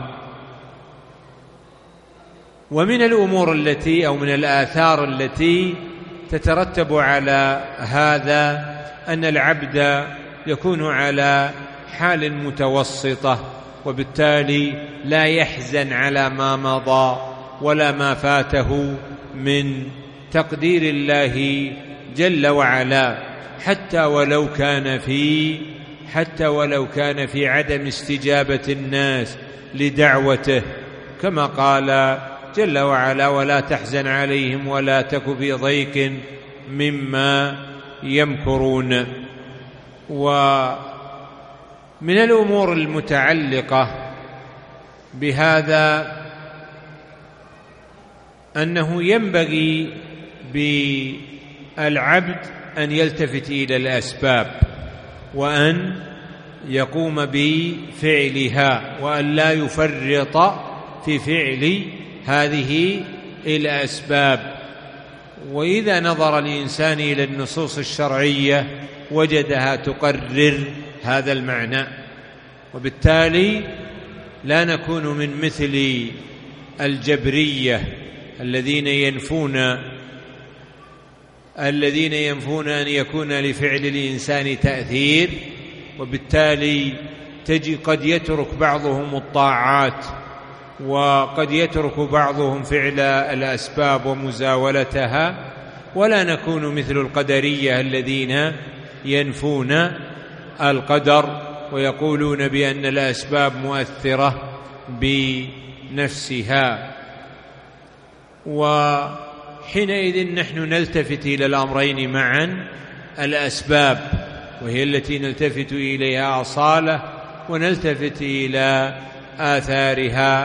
ومن الأمور التي أو من الآثار التي تترتب على هذا أن العبد يكون على حال متوسطة، وبالتالي لا يحزن على ما مضى ولا ما فاته من تقدير الله جل وعلا، حتى ولو كان في عدم استجابة الناس لدعوته، كما قال جل وعلا: ولا تحزن عليهم ولا تك في ضيق مما يمكرون. ومن الأمور المتعلقة بهذا أنه ينبغي بالعبد أن يلتفت إلى الأسباب وأن يقوم بفعلها، وأن لا يفرط في فعل هذه الأسباب. وإذا نظر الإنسان إلى النصوص الشرعية وجدها تقرر هذا المعنى، وبالتالي لا نكون من مثل الجبرية الذين ينفون أن يكون لفعل الإنسان تأثير، وبالتالي قد يترك بعضهم الطاعات وقد يترك بعضهم فعل الأسباب ومزاولتها. ولا نكون مثل القدرية الذين ينفون القدر ويقولون بأن الأسباب مؤثرة بنفسها. وحينئذ نحن نلتفت إلى الأمرين معا: الأسباب وهي التي نلتفت إليها أصالة، ونلتفت إلى آثارها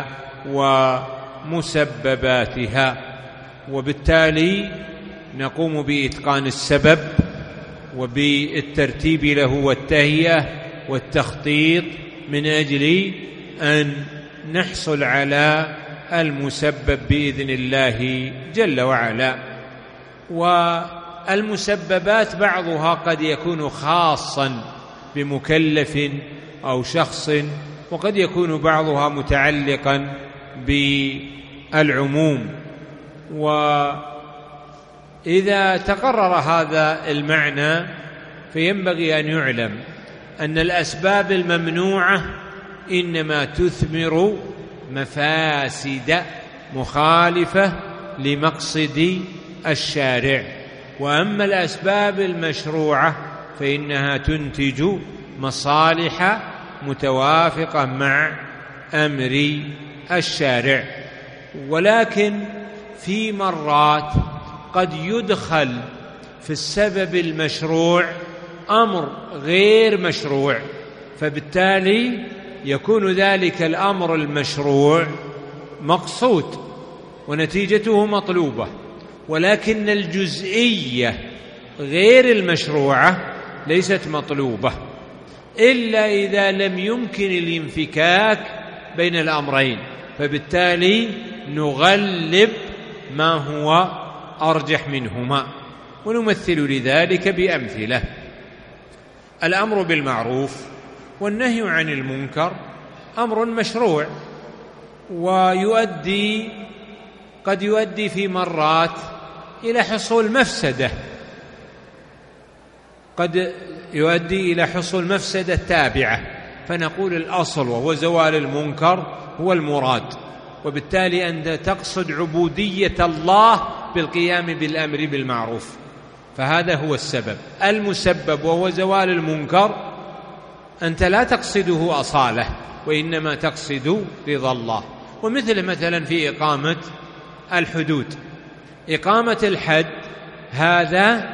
ومسبباتها، وبالتالي نقوم بإتقان السبب وبالترتيب له والتهيئة والتخطيط من أجل أن نحصل على المسبب بإذن الله جل وعلا. والمسببات بعضها قد يكون خاصا بمكلف أو شخص، وقد يكون بعضها متعلقا بالعموم. وإذا تقرر هذا المعنى فينبغي أن يعلم أن الأسباب الممنوعة إنما تثمر مفاسد مخالفة لمقصد الشارع، وأما الأسباب المشروعة فإنها تنتج مصالح متوافقة مع أمر الشارع. ولكن في مرات قد يدخل في السبب المشروع أمر غير مشروع، فبالتالي يكون ذلك الأمر المشروع مقصود ونتيجته مطلوبة، ولكن الجزئية غير المشروعة ليست مطلوبة إلا إذا لم يمكن الانفكاك بين الأمرين، فبالتالي نغلب ما هو أرجح منهما، ونمثل لذلك بأمثلة. الأمر بالمعروف والنهي عن المنكر أمر مشروع، قد يؤدي في مرات إلى حصول مفسدة، قد يؤدي إلى حصول مفسدة تابعة، فنقول الأصل وهو زوال المنكر هو المراد، وبالتالي أنت تقصد عبودية الله بالقيام بالأمر بالمعروف، فهذا هو السبب المسبب وهو زوال المنكر. أنت لا تقصده أصالة، وإنما تقصد رضا الله. ومثل مثلا في إقامة الحدود، إقامة الحد هذا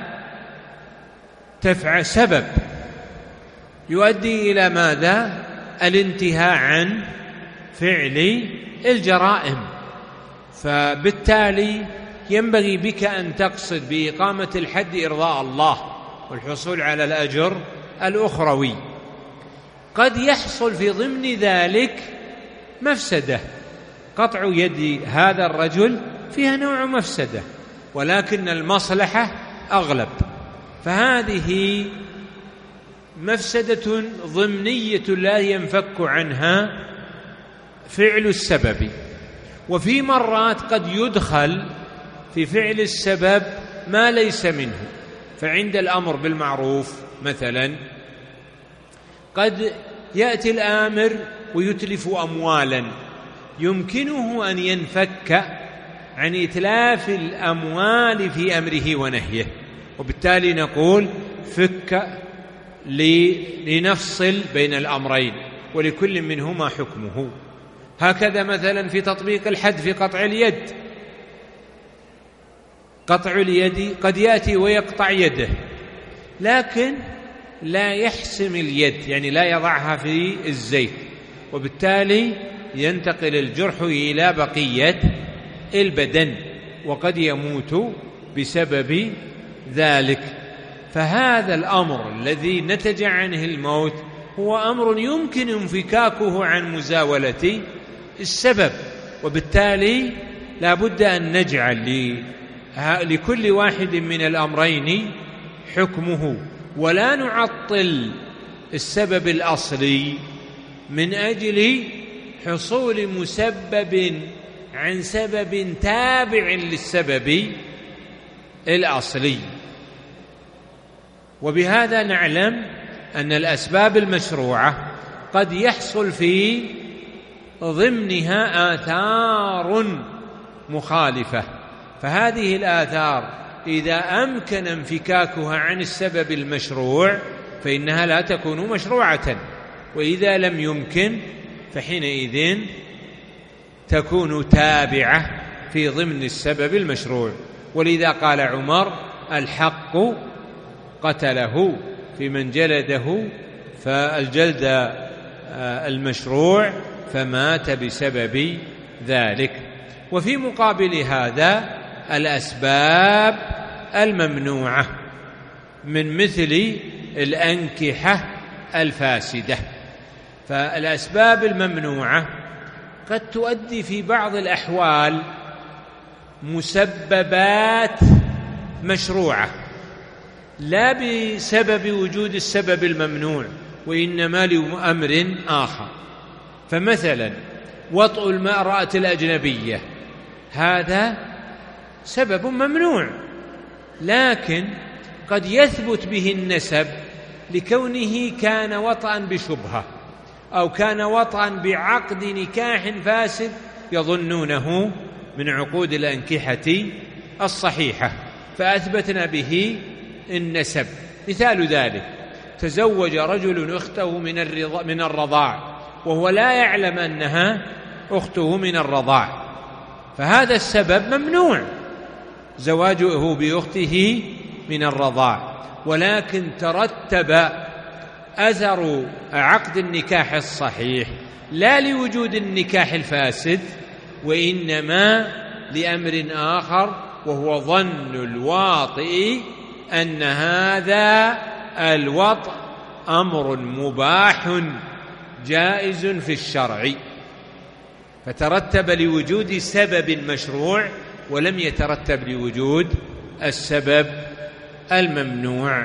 تفعل سبب يؤدي إلى ماذا؟ الانتهاء عن فعل الجرائم، فبالتالي ينبغي بك أن تقصد بإقامة الحد إرضاء الله والحصول على الأجر الأخروي. قد يحصل في ضمن ذلك مفسدة، قطع يد هذا الرجل فيها نوع مفسدة، ولكن المصلحة أغلب، فهذه مفسدة ضمنية لا ينفك عنها فعل السبب. وفي مرات قد يدخل في فعل السبب ما ليس منه، فعند الأمر بالمعروف مثلا قد يأتي الآمر ويتلف أموالا، يمكنه أن ينفك عن إتلاف الأموال في أمره ونهيه، وبالتالي نقول فك لنفصل بين الأمرين ولكل منهما حكمه. هكذا مثلا في تطبيق الحد في قطع اليد، قطع اليد قد يأتي ويقطع يده لكن لا يحسم اليد، يعني لا يضعها في الزيت، وبالتالي ينتقل الجرح إلى بقية البدن وقد يموت بسبب ذلك. فهذا الأمر الذي نتج عنه الموت هو أمر يمكن انفكاكه عن مزاولة السبب، وبالتالي لا بد أن نجعل لكل واحد من الأمرين حكمه، ولا نعطل السبب الأصلي من أجل حصول مسبب عن سبب تابع للسبب الأصلي. وبهذا نعلم أن الأسباب المشروعة قد يحصل في ضمنها آثار مخالفة، فهذه الآثار إذا أمكن انفكاكها عن السبب المشروع فإنها لا تكون مشروعة، وإذا لم يمكن فحينئذ تكون تابعة في ضمن السبب المشروع. ولذا قال عمر: الحق قتله، في من جلده فالجلد المشروع فمات بسبب ذلك. وفي مقابل هذا الأسباب الممنوعة من مثل الأنكحة الفاسدة، فالأسباب الممنوعة قد تؤدي في بعض الأحوال مسببات مشروعة لا بسبب وجود السبب الممنوع، وإنما لأمر آخر. فمثلا وطء المرأة الأجنبية هذا سبب ممنوع، لكن قد يثبت به النسب لكونه كان وطئا بشبهة أو كان وطئا بعقد نكاح فاسد يظنونه من عقود الأنكحة الصحيحة، فأثبتنا به النسب. مثال ذلك: تزوج رجل أخته من الرضاع وهو لا يعلم أنها أخته من الرضاع، فهذا السبب ممنوع، زواجه بأخته من الرضاع، ولكن ترتب أثر عقد النكاح الصحيح لا لوجود النكاح الفاسد، وإنما لأمر آخر، وهو ظن الواطئ أن هذا الوطء أمر مباح جائز في الشرع، فترتب لوجود سبب مشروع ولم يترتب لوجود السبب الممنوع.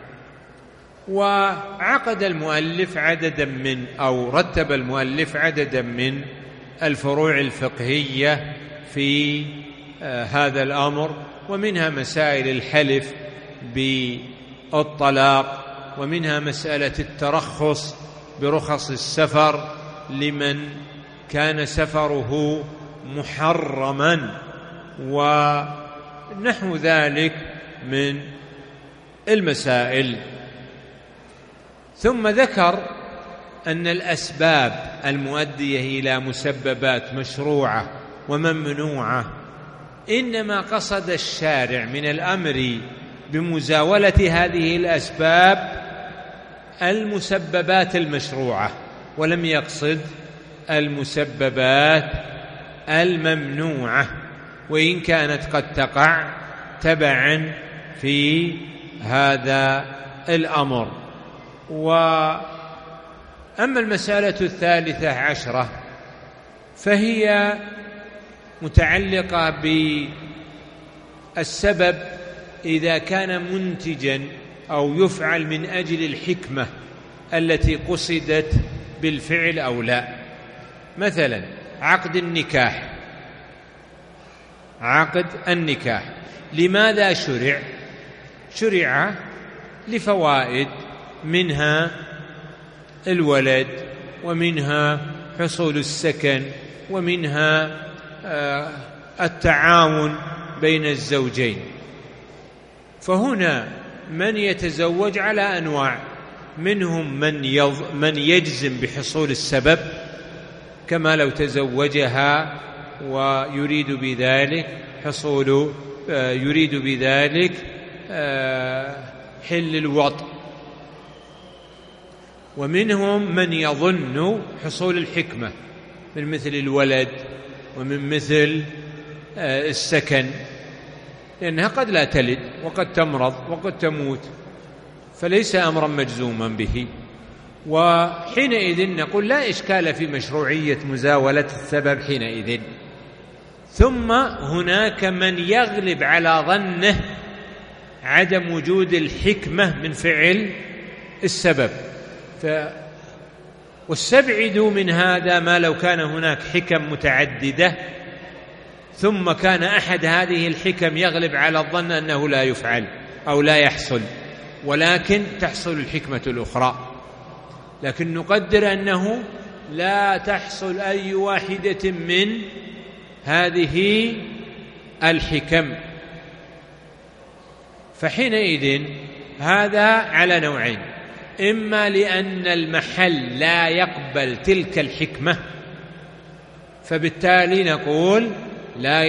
وعقد المؤلف رتب المؤلف عددا من الفروع الفقهية في هذا الأمر، ومنها مسائل الحلف بالطلاق، ومنها مسألة الترخص برخص السفر لمن كان سفره محرما، ونحو ذلك من المسائل. ثم ذكر أن الأسباب المؤدية إلى مسببات مشروعة وممنوعة إنما قصد الشارع من الأمر بمزاولة هذه الأسباب المسببات المشروعة، ولم يقصد المسببات الممنوعة، وإن كانت قد تقع تبعا في هذا الأمر. وأما المسألة 13 فهي متعلقة بالسبب إذا كان منتجا أو يفعل من أجل الحكمة التي قصدت بالفعل أو لا. مثلا عقد النكاح لماذا شرع لفوائد، منها الولد، ومنها حصول السكن، ومنها التعاون بين الزوجين. فهنا من يتزوج على أنواع، منهم من يجزم بحصول السبب كما لو تزوجها ويريد بذلك حل الوطء، ومنهم من يظن حصول الحكمة من مثل الولد ومن مثل السكن، لأنها قد لا تلد وقد تمرض وقد تموت، فليس أمرا مجزوما به. وحينئذ نقول لا إشكال في مشروعية مزاولة السبب حينئذ. ثم هناك من يغلب على ظنه عدم وجود الحكمة من فعل السبب، واستبعد من هذا ما لو كان هناك حكم متعددة ثم كان أحد هذه الحكم يغلب على الظن أنه لا يفعل أو لا يحصل، ولكن تحصل الحكمة الأخرى، لكن نقدر أنه لا تحصل أي واحدة من هذه الحكم. فحينئذ هذا على نوعين: إما لأن المحل لا يقبل تلك الحكمة، فبالتالي نقول لا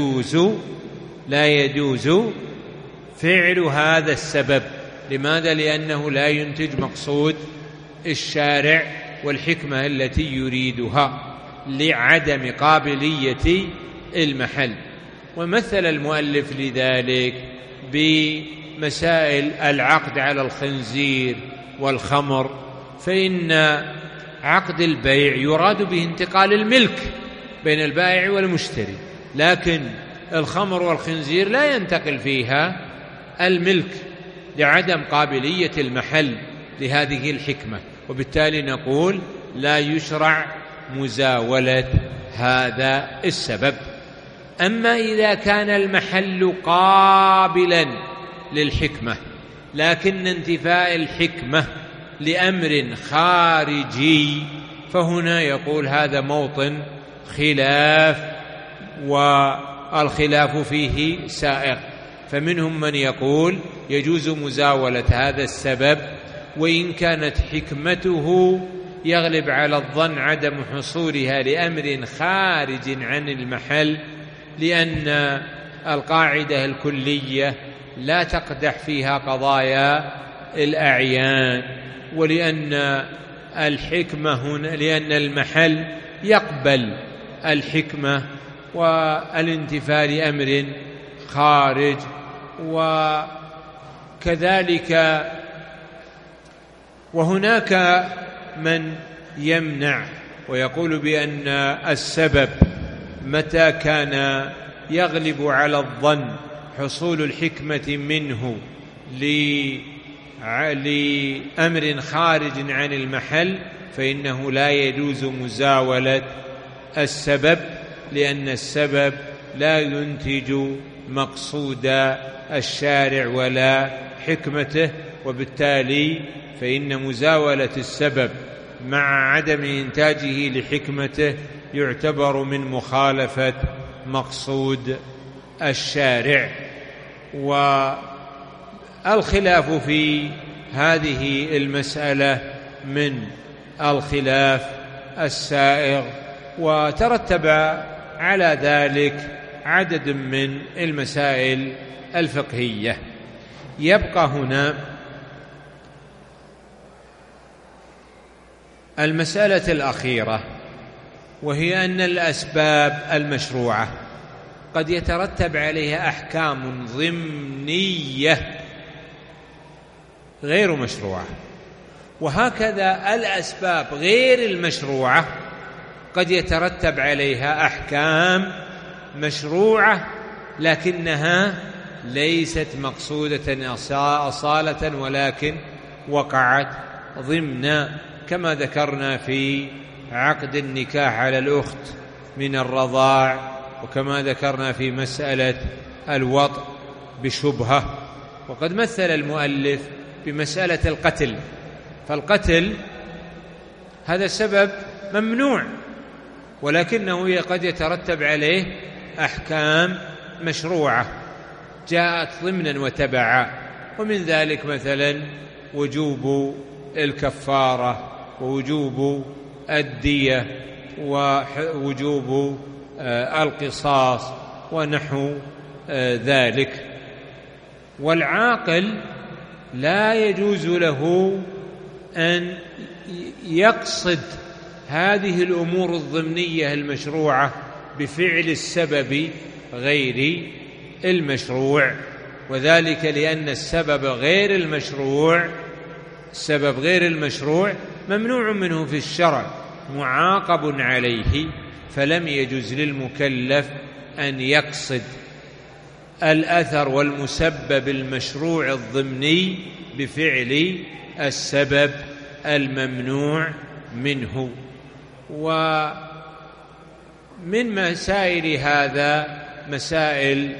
يجوز فعل هذا السبب. لماذا؟ لأنه لا ينتج مقصود الشارع والحكمة التي يريدها لعدم قابلية المحل. ومثل المؤلف لذلك بمسائل العقد على الخنزير والخمر، فإن عقد البيع يراد به انتقال الملك بين البائع والمشتري، لكن الخمر والخنزير لا ينتقل فيها الملك لعدم قابلية المحل لهذه الحكمة، وبالتالي نقول لا يشرع مزاولة هذا السبب. أما إذا كان المحل قابلا للحكمة لكن انتفاء الحكمة لأمر خارجي، فهنا يقول هذا موطن خلاف، والخلاف فيه سائغ. فمنهم من يقول يجوز مزاولة هذا السبب وإن كانت حكمته يغلب على الظن عدم حصولها لأمر خارج عن المحل، لأن القاعدة الكلية لا تقدح فيها قضايا الأعيان، ولأن الحكمة هنا، لأن المحل يقبل الحكمة والانتفاع لأمر خارج. وكذلك وهناك من يمنع ويقول بأن السبب متى كان يغلب على الظن حصول الحكمة منه لأمر خارج عن المحل فإنه لا يجوز مزاولة السبب، لأن السبب لا ينتج مقصود الشارع ولا حكمته، وبالتالي فإن مزاولة السبب مع عدم إنتاجه لحكمته يعتبر من مخالفة مقصود الشارع. والخلاف في هذه المسألة من الخلاف السائغ، وترتب على ذلك عدد من المسائل الفقهية. يبقى هنا المسألة الأخيرة، وهي أن الأسباب المشروعة قد يترتب عليها أحكام ضمنية غير مشروعة، وهكذا الأسباب غير المشروعة قد يترتب عليها أحكام مشروعة لكنها ليست مقصودة أصالة، ولكن وقعت ضمن، كما ذكرنا في عقد النكاح على الأخت من الرضاع، وكما ذكرنا في مسألة الوطء بشبهة. وقد مثل المؤلف بمسألة القتل، فالقتل هذا سبب ممنوع ولكنه قد يترتب عليه أحكام مشروعة جاءت ضمنا وتبعا، ومن ذلك مثلا وجوب الكفارة ووجوب الدية ووجوب القصاص ونحو ذلك. والعاقل لا يجوز له أن يقصد هذه الأمور الضمنية المشروعة بفعل السبب غير المشروع، وذلك لأن السبب غير المشروع ممنوع منه في الشرع معاقب عليه، فلم يجوز للمكلف أن يقصد الأثر والمسبب المشروع الضمني بفعل السبب الممنوع منه. ومن مسائل هذا مسائل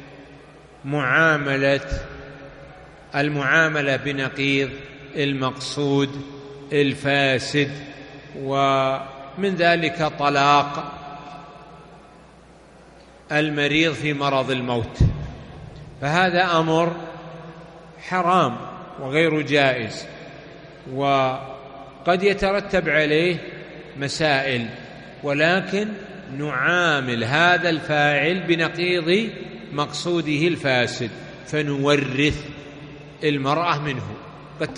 المعاملة بنقيض المقصود الفاسد، ومن ذلك طلاق المريض في مرض الموت، فهذا أمر حرام وغير جائز، وقد يترتب عليه مسائل، ولكن نعامل هذا الفاعل بنقيض مقصوده الفاسد، فنورث المرأة منه. قد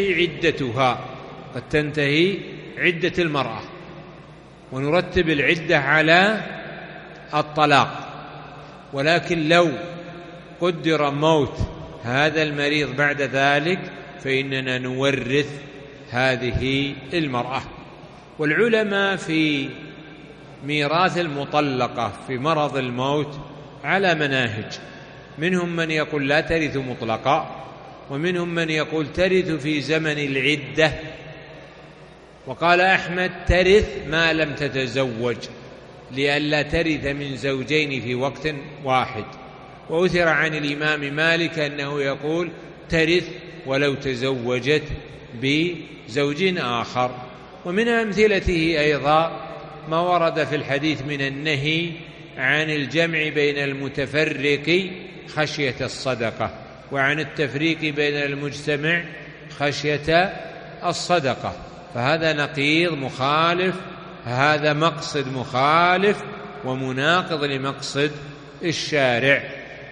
تنتهي عدة المرأة ونرتب العدة على الطلاق، ولكن لو قدر موت هذا المريض بعد ذلك فإننا نورث هذه المرأة. والعلماء في ميراث المطلقة في مرض الموت على مناهج، منهم من يقول لا ترث مطلقا، ومنهم من يقول ترث في زمن العدة، وقال أحمد ترث ما لم تتزوج لئلا ترث من زوجين في وقت واحد، وأثر عن الإمام مالك أنه يقول ترث ولو تزوجت بزوج آخر. ومن أمثلته أيضا ما ورد في الحديث من النهي عن الجمع بين المتفرق خشية الصدقة، وعن التفريق بين المجتمع خشية الصدقة، فهذا نقيض مخالف، هذا مقصد مخالف ومناقض لمقصد الشارع.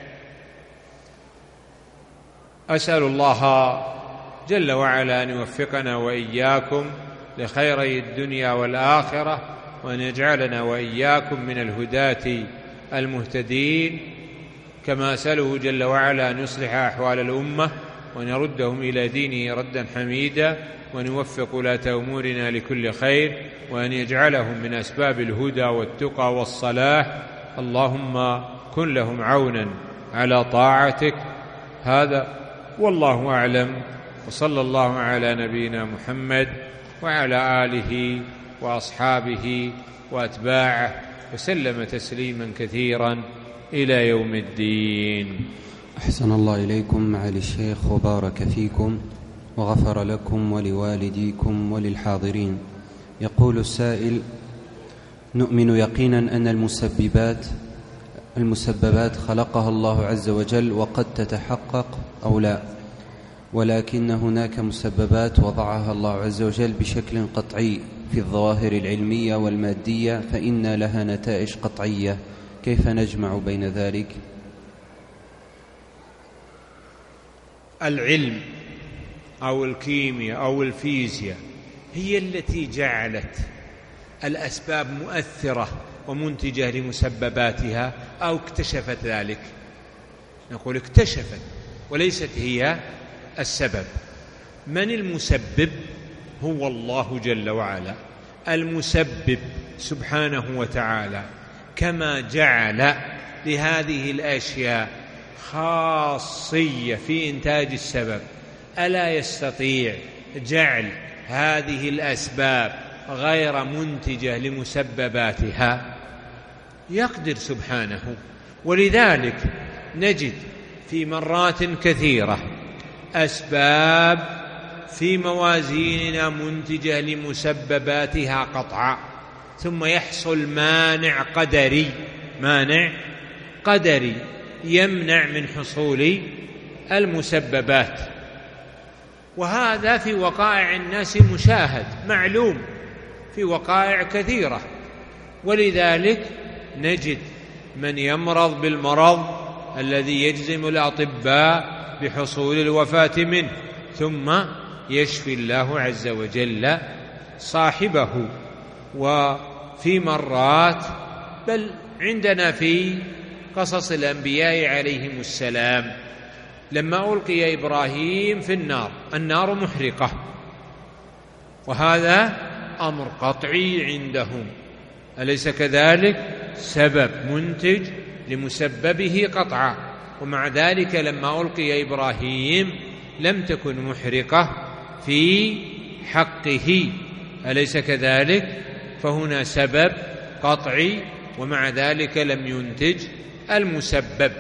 أسأل الله جل وعلا أن يوفقنا وإياكم لخيري الدنيا والآخرة، وأن يجعلنا وإياكم من الهداة المهتدين، كما أسأله جل وعلا أن يصلح أحوال الأمة وأن يردهم إلى دينه ردا حميدا، وأن يوفق ولاة أمورنا لكل خير، وأن يجعلهم من أسباب الهدى والتقى والصلاح. اللهم كن لهم عونا على طاعتك. هذا والله أعلم، وصلى الله على نبينا محمد وعلى آله وأصحابه وأتباعه وسلم تسليما كثيرا إلى يوم الدين. أحسن الله إليكم معالي الشيخ وبارك فيكم وغفر لكم ولوالديكم وللحاضرين. يقول السائل: نؤمن يقينا أن المسببات خلقها الله عز وجل وقد تتحقق أو لا، ولكن هناك مسببات وضعها الله عز وجل بشكل قطعي في الظواهر العلمية والمادية، فإن لها نتائج قطعية، كيف نجمع بين ذلك؟ العلم أو الكيمياء أو الفيزياء هي التي جعلت الأسباب مؤثرة ومنتجة لمسبباتها، أو اكتشفت ذلك؟ نقول اكتشفت وليست هي السبب. من المسبب؟ هو الله جل وعلا، المسبب سبحانه وتعالى، كما جعل لهذه الأشياء خاصية في إنتاج السبب. ألا يستطيع جعل هذه الأسباب غير منتجة لمسبباتها؟ يقدر سبحانه. ولذلك نجد في مرات كثيرة أسباب في موازيننا منتجة لمسبباتها قطعا، ثم يحصل مانع قدري يمنع من حصول المسببات. وهذا في وقائع الناس مشاهد معلوم في وقائع كثيرة. ولذلك نجد من يمرض بالمرض الذي يجزم الأطباء بحصول الوفاة منه، ثم يشفي الله عز وجل صاحبه. وفي مرات بل عندنا في قصص الأنبياء عليهم السلام لما ألقي إبراهيم في النار محرقة، وهذا أمر قطعي عندهم، أليس كذلك؟ سبب منتج لمسببه قطعا. ومع ذلك لما ألقي إبراهيم لم تكن محرقة في حقه، أليس كذلك؟ فهنا سبب قطعي ومع ذلك لم ينتج المسبب.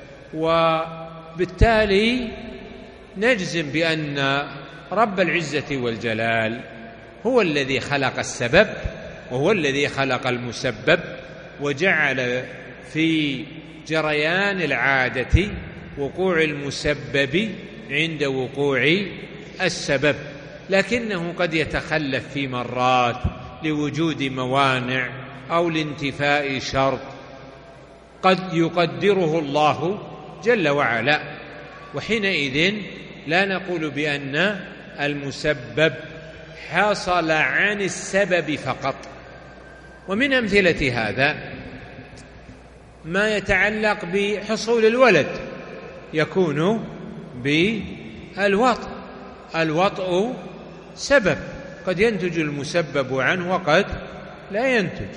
وبالتالي نجزم بأن رب العزة والجلال هو الذي خلق السبب وهو الذي خلق المسبب، وجعل في جريان العادة وقوع المسبب عند وقوع السبب، لكنه قد يتخلف في مرات لوجود موانع أو لانتفاء شرط قد يقدره الله جل وعلا، وحينئذ لا نقول بأن المسبب حصل عن السبب فقط. ومن أمثلة هذا ما يتعلق بحصول الولد، يكون بالوطء. الوطء سبب قد ينتج المسبب عنه وقد لا ينتج.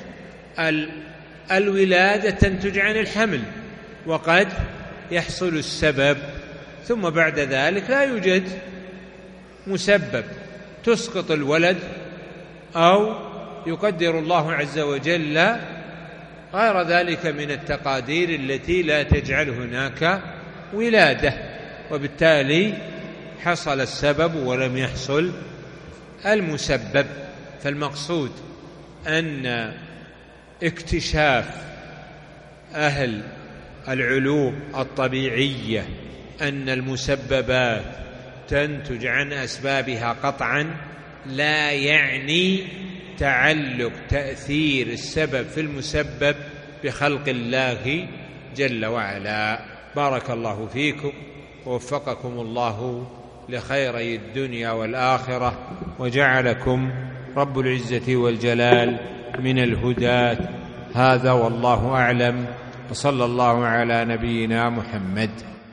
الولادة تنتج عن الحمل وقد يحصل السبب ثم بعد ذلك لا يوجد مسبب، تسقط الولد أو يقدر الله عز وجل غير ذلك من التقادير التي لا تجعل هناك ولادة، وبالتالي حصل السبب ولم يحصل المسبب. فالمقصود أن اكتشاف أهل العلوم الطبيعية أن المسببات تنتج عن أسبابها قطعا لا يعني تعلق تأثير السبب في المسبب بخلق الله جل وعلا. بارك الله فيكم ووفقكم الله لخيري الدنيا والآخرة، وجعلكم رب العزة والجلال من الهداة. هذا والله أعلم، وصلى الله على نبينا محمد.